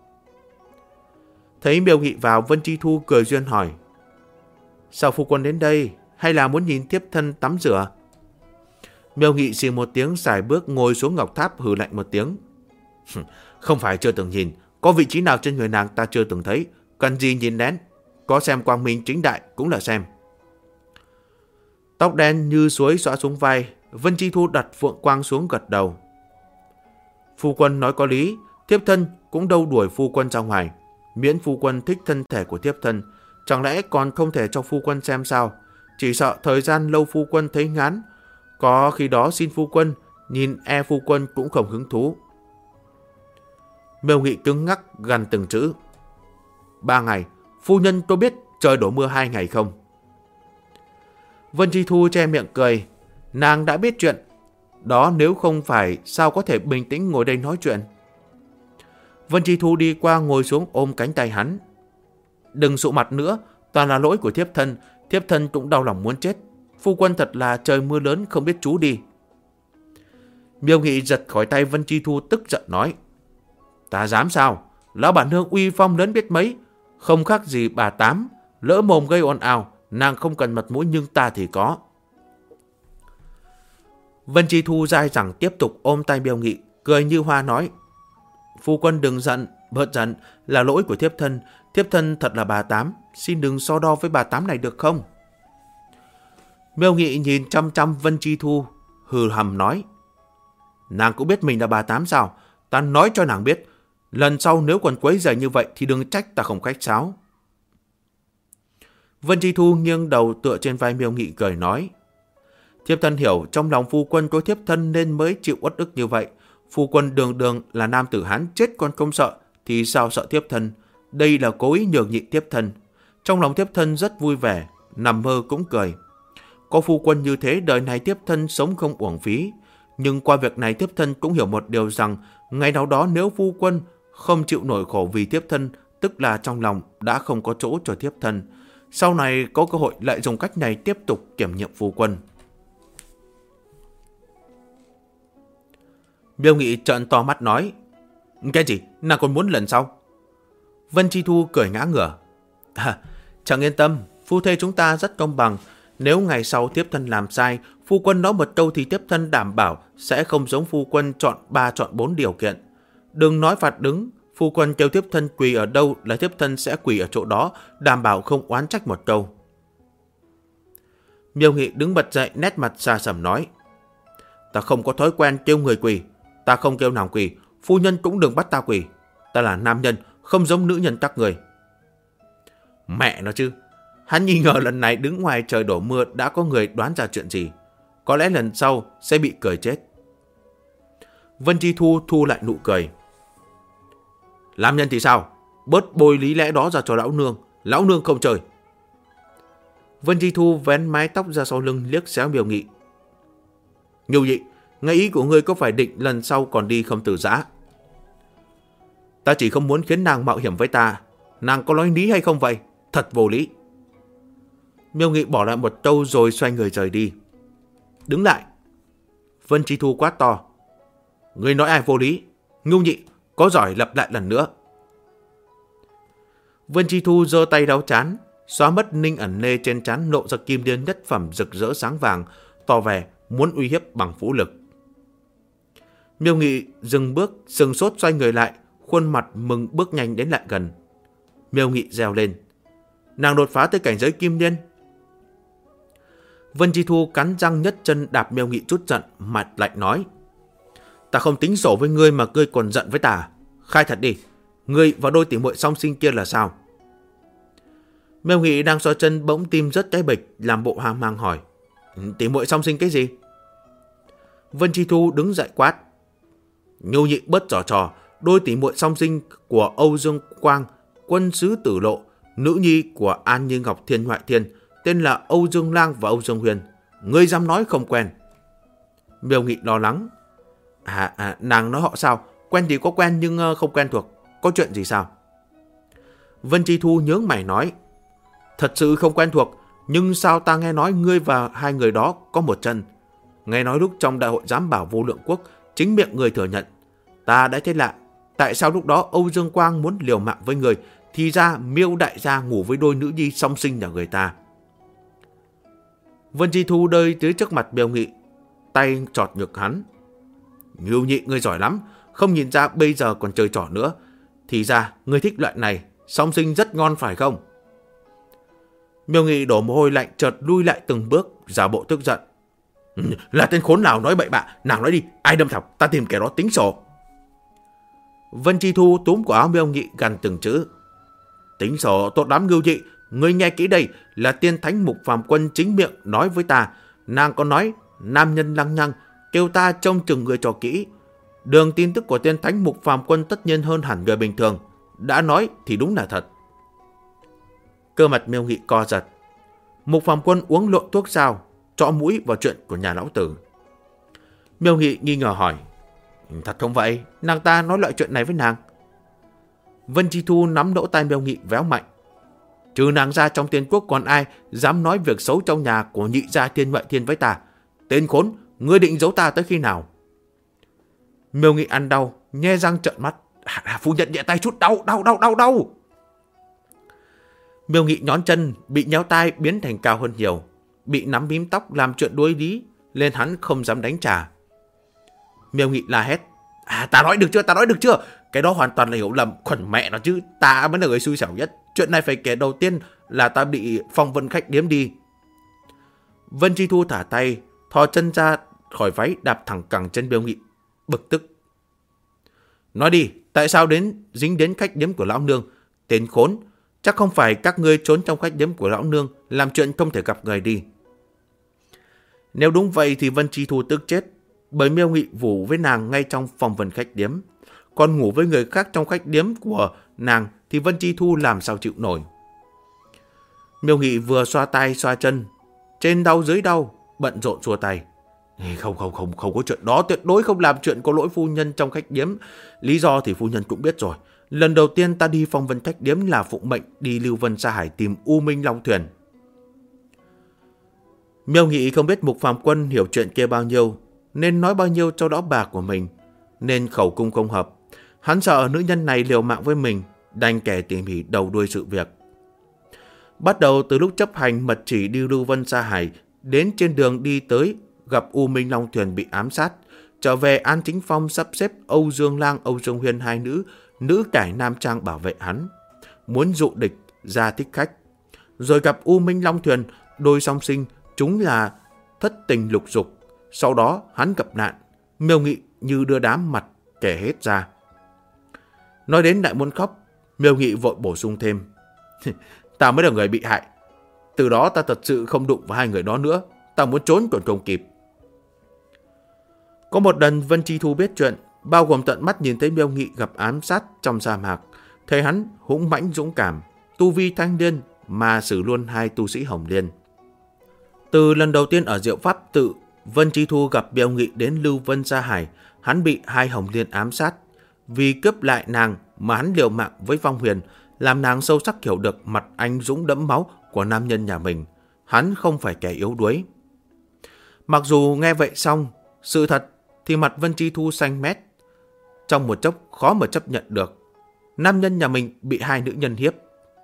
Thấy Miêu Nghị vào, Vân Chi Thu cười duyên hỏi. Sao phu quân đến đây, hay là muốn nhìn thiếp thân tắm rửa? Miêu Nghị xì một tiếng xài bước ngồi xuống ngọc tháp, hừ lạnh một tiếng. Không phải chưa từng nhìn, có vị trí nào trên người nàng ta chưa từng thấy, cần gì nhìn lén, có xem quang minh chính đại cũng là xem. Tóc đen như suối xõa xuống vai, Vân Chi Thu đặt phượng quang xuống gật đầu. Phu quân nói có lý, thiếp thân cũng đâu đuổi phu quân ra ngoài, miễn phu quân thích thân thể của thiếp thân, chẳng lẽ còn không thể cho phu quân xem sao? Chỉ sợ thời gian lâu phu quân thấy ngán, có khi đó xin phu quân, nhìn phu quân cũng không hứng thú. Miêu Nghị cứng ngắc gằn từng chữ. 3 ngày, phu nhân có biết trời đổ mưa 2 ngày không? Vân Chi Thu che miệng cười, nàng đã biết chuyện đó, nếu không phải sao có thể bình tĩnh ngồi đây nói chuyện. Vân Chi Thu đi qua ngồi xuống ôm cánh tay hắn. Đừng sụ mặt nữa, toàn là lỗi của thiếp thân cũng đau lòng muốn chết. Phu quân thật là trời mưa lớn không biết trú đi. Miêu Nghị giật khỏi tay Vân Chi Thu tức giận nói. Ta dám sao? Lão bản nương uy phong lớn biết mấy, không khác gì bà Tám, lỡ mồm gây ồn ào, nàng không cần mặt mũi nhưng ta thì có. Vân Chi Thu dai dẳng tiếp tục ôm tay Miêu Nghị, cười như hoa nói. Phu quân đừng giận, bớt giận, là lỗi của thiếp thân thật là bà Tám, xin đừng so đo với bà Tám này được không? Miêu Nghị nhìn chăm chăm Vân Chi Thu, hừ hầm nói. Nàng cũng biết mình là bà Tám sao? Ta nói cho nàng biết, lần sau nếu còn quấy rầy như vậy thì đừng trách ta không khách sáo. Vân Chi Thu nghiêng đầu tựa trên vai Miêu Nghị cười nói. Thiếp thân hiểu trong lòng phu quân có thiếp thân nên mới chịu uất ức như vậy. Phu quân đường đường là nam tử Hán, chết còn không sợ, thì sao sợ thiếp thân? Đây là cố ý nhường nhịn thiếp thân. Trong lòng thiếp thân rất vui vẻ, nằm mơ cũng cười. Có phu quân như thế, đời này thiếp thân sống không uổng phí. Nhưng qua việc này thiếp thân cũng hiểu một điều rằng, ngày nào đó nếu phu quân không chịu nổi khổ vì thiếp thân, tức là trong lòng đã không có chỗ cho thiếp thân. Sau này có cơ hội lại dùng cách này tiếp tục kiểm nghiệm phu quân. Miêu Nghị trợn to mắt nói, cái gì? Nàng còn muốn lần sau? Vân Chi Thu cười ngã ngửa. Chẳng yên tâm, phu thê chúng ta rất công bằng. Nếu ngày sau thiếp thân làm sai, phu quân nói một câu thì thiếp thân đảm bảo sẽ không giống phu quân chọn 3 chọn 4 điều kiện. Đừng nói phạt đứng, phu quân kêu thiếp thân quỳ ở đâu là thiếp thân sẽ quỳ ở chỗ đó, đảm bảo không oán trách một câu. Miêu Nghị đứng bật dậy, nét mặt xa sầm nói, ta không có thói quen kêu người quỳ, ta không kêu nàng quỳ, phu nhân cũng đừng bắt ta quỳ. Ta là nam nhân, không giống nữ nhân các người. Mẹ nó chứ, hắn nghi ngờ lần này đứng ngoài trời đổ mưa đã có người đoán ra chuyện gì. Có lẽ lần sau sẽ bị cười chết. Vân Chi Thu thu lại nụ cười. Làm nhân thì sao? Bớt bôi lý lẽ đó ra cho lão nương không chơi. Vân Chi Thu vén mái tóc ra sau lưng, liếc xéo Miêu Nghị. Ngưu Nhị, ngay ý của ngươi có phải định lần sau còn đi không từ giã? Ta chỉ không muốn khiến nàng mạo hiểm với ta. Nàng có nói lý hay không vậy? Thật vô lý. Miêu Nghị bỏ lại một câu rồi xoay người rời đi. Đứng lại. Vân Chi Thu quát to. Ngươi nói ai vô lý? Ngưu Nhị, có giỏi lặp lại lần nữa. Vân Chi Thu giơ tay đau chán, xóa mất ninh ẩn nê trên trán, lộ ra kim liên nhất phẩm rực rỡ sáng vàng, tỏ vẻ muốn uy hiếp bằng vũ lực. Miêu Nghị dừng bước, sừng sốt xoay người lại, khuôn mặt mừng bước nhanh đến lại gần. Miêu Nghị reo lên. Nàng đột phá tới cảnh giới kim liên. Vân Chi Thu cắn răng nhất chân đạp Miêu Nghị chút giận, mặt lạnh nói. Ta không tính sổ với ngươi mà ngươi còn giận với ta. Khai thật đi, ngươi và đôi tỉ muội song sinh kia là sao? Miêu Nghị đang xoa chân bỗng tim rất cái bịch, làm bộ hoang mang hỏi. Tỉ muội song sinh cái gì? Vân Chi Thu đứng dậy quát. Ngưu Nhị bớt trò trò, đôi tỉ muội song sinh của Âu Dương Quang, quân sứ Tử Lộ, nữ nhi của An Như Ngọc Thiên Ngoại Thiên, tên là Âu Dương Lang và Âu Dương Huyền. Ngươi dám nói không quen? Miêu Nghị lo lắng. Nàng nói họ sao? Quen thì có quen nhưng không quen thuộc. Có chuyện gì sao? Vân Chi Thu nhướng mày nói. Thật sự không quen thuộc, nhưng sao ta nghe nói ngươi và hai người đó có một chân? Nghe nói lúc trong đại hội giám bảo Vô Lượng Quốc, chính miệng người thừa nhận. Ta đã thấy lạ, tại sao lúc đó Âu Dương Quang muốn liều mạng với người, thì ra Miêu đại gia ngủ với đôi nữ nhi song sinh nhà người ta. Vân Chi Thu đơi tới trước mặt Miêu Nghị, tay chọt ngực hắn. Ngưu Nhị, ngươi giỏi lắm, không nhìn ra bây giờ còn chơi trò nữa. Thì ra ngươi thích loại này, song sinh rất ngon phải không? Miêu Nghị đổ mồ hôi lạnh, chợt lui lại từng bước, giả bộ tức giận. Là tên khốn nào nói bậy bạ, nàng nói đi, ai đâm thọc, ta tìm kẻ đó tính sổ. Vân Chi Thu túm của áo Miêu Nghị gằn từng chữ. Tính sổ tốt lắm Ngưu Nhị, ngươi nghe kỹ đây, là tiên thánh Mục Phàm Quân chính miệng nói với ta. Nàng có nói, nam nhân lăng nhăng, kêu ta trông chừng người cho kỹ. Đường tin tức của tiên thánh Mục Phàm Quân tất nhiên hơn hẳn người bình thường. Đã nói thì đúng là thật. Cơ mặt Miêu Nghị co giật. Mục Phàm Quân uống lộn thuốc sao, trọ mũi vào chuyện của nhà lão tử. Miêu Nghị nghi ngờ hỏi. Thật không vậy, nàng ta nói loại chuyện này với nàng. Vân Chi Thu nắm lỗ tai Miêu Nghị véo mạnh. Trừ nàng ra trong Tiên Quốc còn ai dám nói việc xấu trong nhà của nhị gia Thiên Ngoại Thiên với ta? Tên khốn, ngươi định giấu ta tới khi nào? Miêu Nghị ăn đau, nhe răng trợn mắt. Phu nhận nhẹ tay chút, đau. Miêu Nghị nhón chân, bị nhéo tai biến thành cao hơn nhiều. Bị nắm bím tóc làm chuyện đuối lý, nên hắn không dám đánh trả. Miêu Nghị la hét. Ta nói được chưa? Cái đó hoàn toàn là hiểu lầm, khuẩn mẹ nó chứ. Ta mới là người xui xẻo nhất. Chuyện này phải kể đầu tiên là ta bị Phong Vân khách điếm đi. Vân Chi Thu thả tay, thò chân ra khỏi váy, đạp thẳng cẳng chân Miêu Nghị, bực tức. Nói đi, tại sao dính đến khách điếm của lão nương? Tên khốn, chắc không phải các ngươi trốn trong khách điếm của lão nương làm chuyện không thể gặp người đi. Nếu đúng vậy thì Vân Chi Thu tức chết, bởi Miêu Nghị ngủ với nàng ngay trong phòng vân khách điếm. Còn ngủ với người khác trong khách điếm của nàng thì Vân Chi Thu làm sao chịu nổi. Miêu Nghị vừa xoa tay xoa chân, trên đau dưới đau, bận rộn xua tay. Không có chuyện đó, tuyệt đối không làm chuyện có lỗi phu nhân trong khách điếm. Lý do thì phu nhân cũng biết rồi. Lần đầu tiên ta đi phong vân khách điếm là phụng mệnh đi Lưu Vân Sa Hải tìm U Minh Long Thuyền. Miêu Nghị không biết Mục Phàm Quân hiểu chuyện kia bao nhiêu, nên nói bao nhiêu cho đó bà của mình, nên khẩu cung không hợp. Hắn sợ nữ nhân này liều mạng với mình, đành kể tỉ mỉ đầu đuôi sự việc. Bắt đầu từ lúc chấp hành mật chỉ đi Lưu Vân Sa Hải, đến trên đường đi tới gặp U Minh Long Thuyền bị ám sát, trở về An Chính Phong sắp xếp Âu Dương Lang, Âu Dương Huyên hai nữ cải nam trang bảo vệ hắn, muốn dụ địch ra thích khách. Rồi gặp U Minh Long Thuyền, đôi song sinh, chúng là thất tình lục dục. Sau đó hắn gặp nạn, Miêu Nghị như đưa đám mặt kể hết ra. Nói đến đại muốn khóc, Miêu Nghị vội bổ sung thêm. Ta mới là người bị hại. Từ đó ta thật sự không đụng vào hai người đó nữa. Ta muốn trốn còn không kịp. Có một lần Vân Chi Thu biết chuyện, bao gồm tận mắt nhìn thấy Miêu Nghị gặp ám sát trong sa mạc. Thấy hắn hũng mãnh dũng cảm, tu vi thanh liên mà xử luôn hai tu sĩ Hồng Liên. Từ lần đầu tiên ở Diệu Pháp Tự, Vân Chi Thu gặp Miêu Nghị đến Lưu Vân Sa Hải, hắn bị hai Hồng Liên ám sát. Vì cướp lại nàng mà hắn liều mạng với Phong Huyền, làm nàng sâu sắc hiểu được mặt anh dũng đẫm máu của nam nhân nhà mình. Hắn không phải kẻ yếu đuối. Mặc dù nghe vậy xong, sự thật thì mặt Vân Chi Thu xanh mét. Trong một chốc khó mà chấp nhận được. Nam nhân nhà mình bị hai nữ nhân hiếp.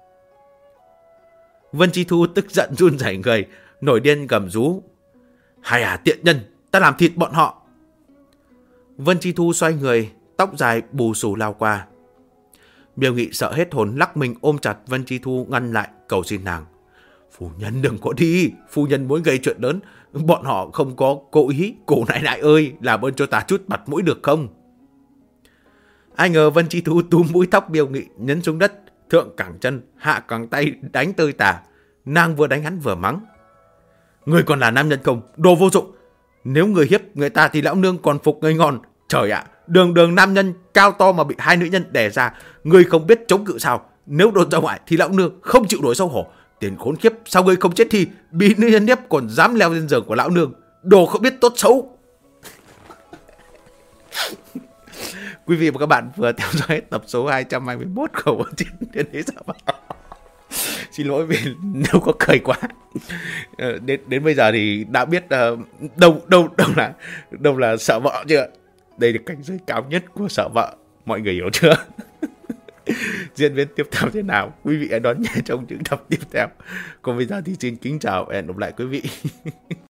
Vân Chi Thu tức giận run rẩy người, nổi điên gầm rú. Hay tiện nhân, ta làm thịt bọn họ. Vân Chi Thu xoay người, tóc dài bù xù lao qua. Miêu Nghị sợ hết hồn lắc mình ôm chặt Vân Chi Thu ngăn lại, cầu xin nàng. Phu nhân đừng có đi, phu nhân muốn gây chuyện lớn, bọn họ không có cố ý, cô nại nại ơi, làm ơn cho ta chút mặt mũi được không? Ai ngờ Vân Chi Thu túm mũi tóc Miêu Nghị nhấn xuống đất, thượng cẳng chân, hạ cẳng tay đánh tơi tả. Nàng vừa đánh hắn vừa mắng. Người còn là nam nhân không, đồ vô dụng. Nếu người hiếp người ta thì lão nương còn phục người ngon. Trời ạ, đường nam nhân cao to mà bị hai nữ nhân đè ra, người không biết chống cự sao? Nếu đột ra ngoại thì lão nương không chịu nổi xấu hổ. Tiền khốn kiếp, sao ngươi không chết thì bị nữ nhân hiếp còn dám leo lên giường của lão nương. Đồ không biết tốt xấu. Quý vị và các bạn vừa theo dõi tập số 221 của Bộ Truyện Tiên Đế Giả Bảo. Xin lỗi vì nếu có cười quá. Đến bây giờ thì đã biết đâu là sợ vợ chưa? Đây là cảnh giới cao nhất của sợ vợ. Mọi người hiểu chưa? Diễn biến tiếp theo thế nào? Quý vị hãy đón nghe trong những tập tiếp theo. Còn bây giờ thì xin kính chào và hẹn gặp lại quý vị.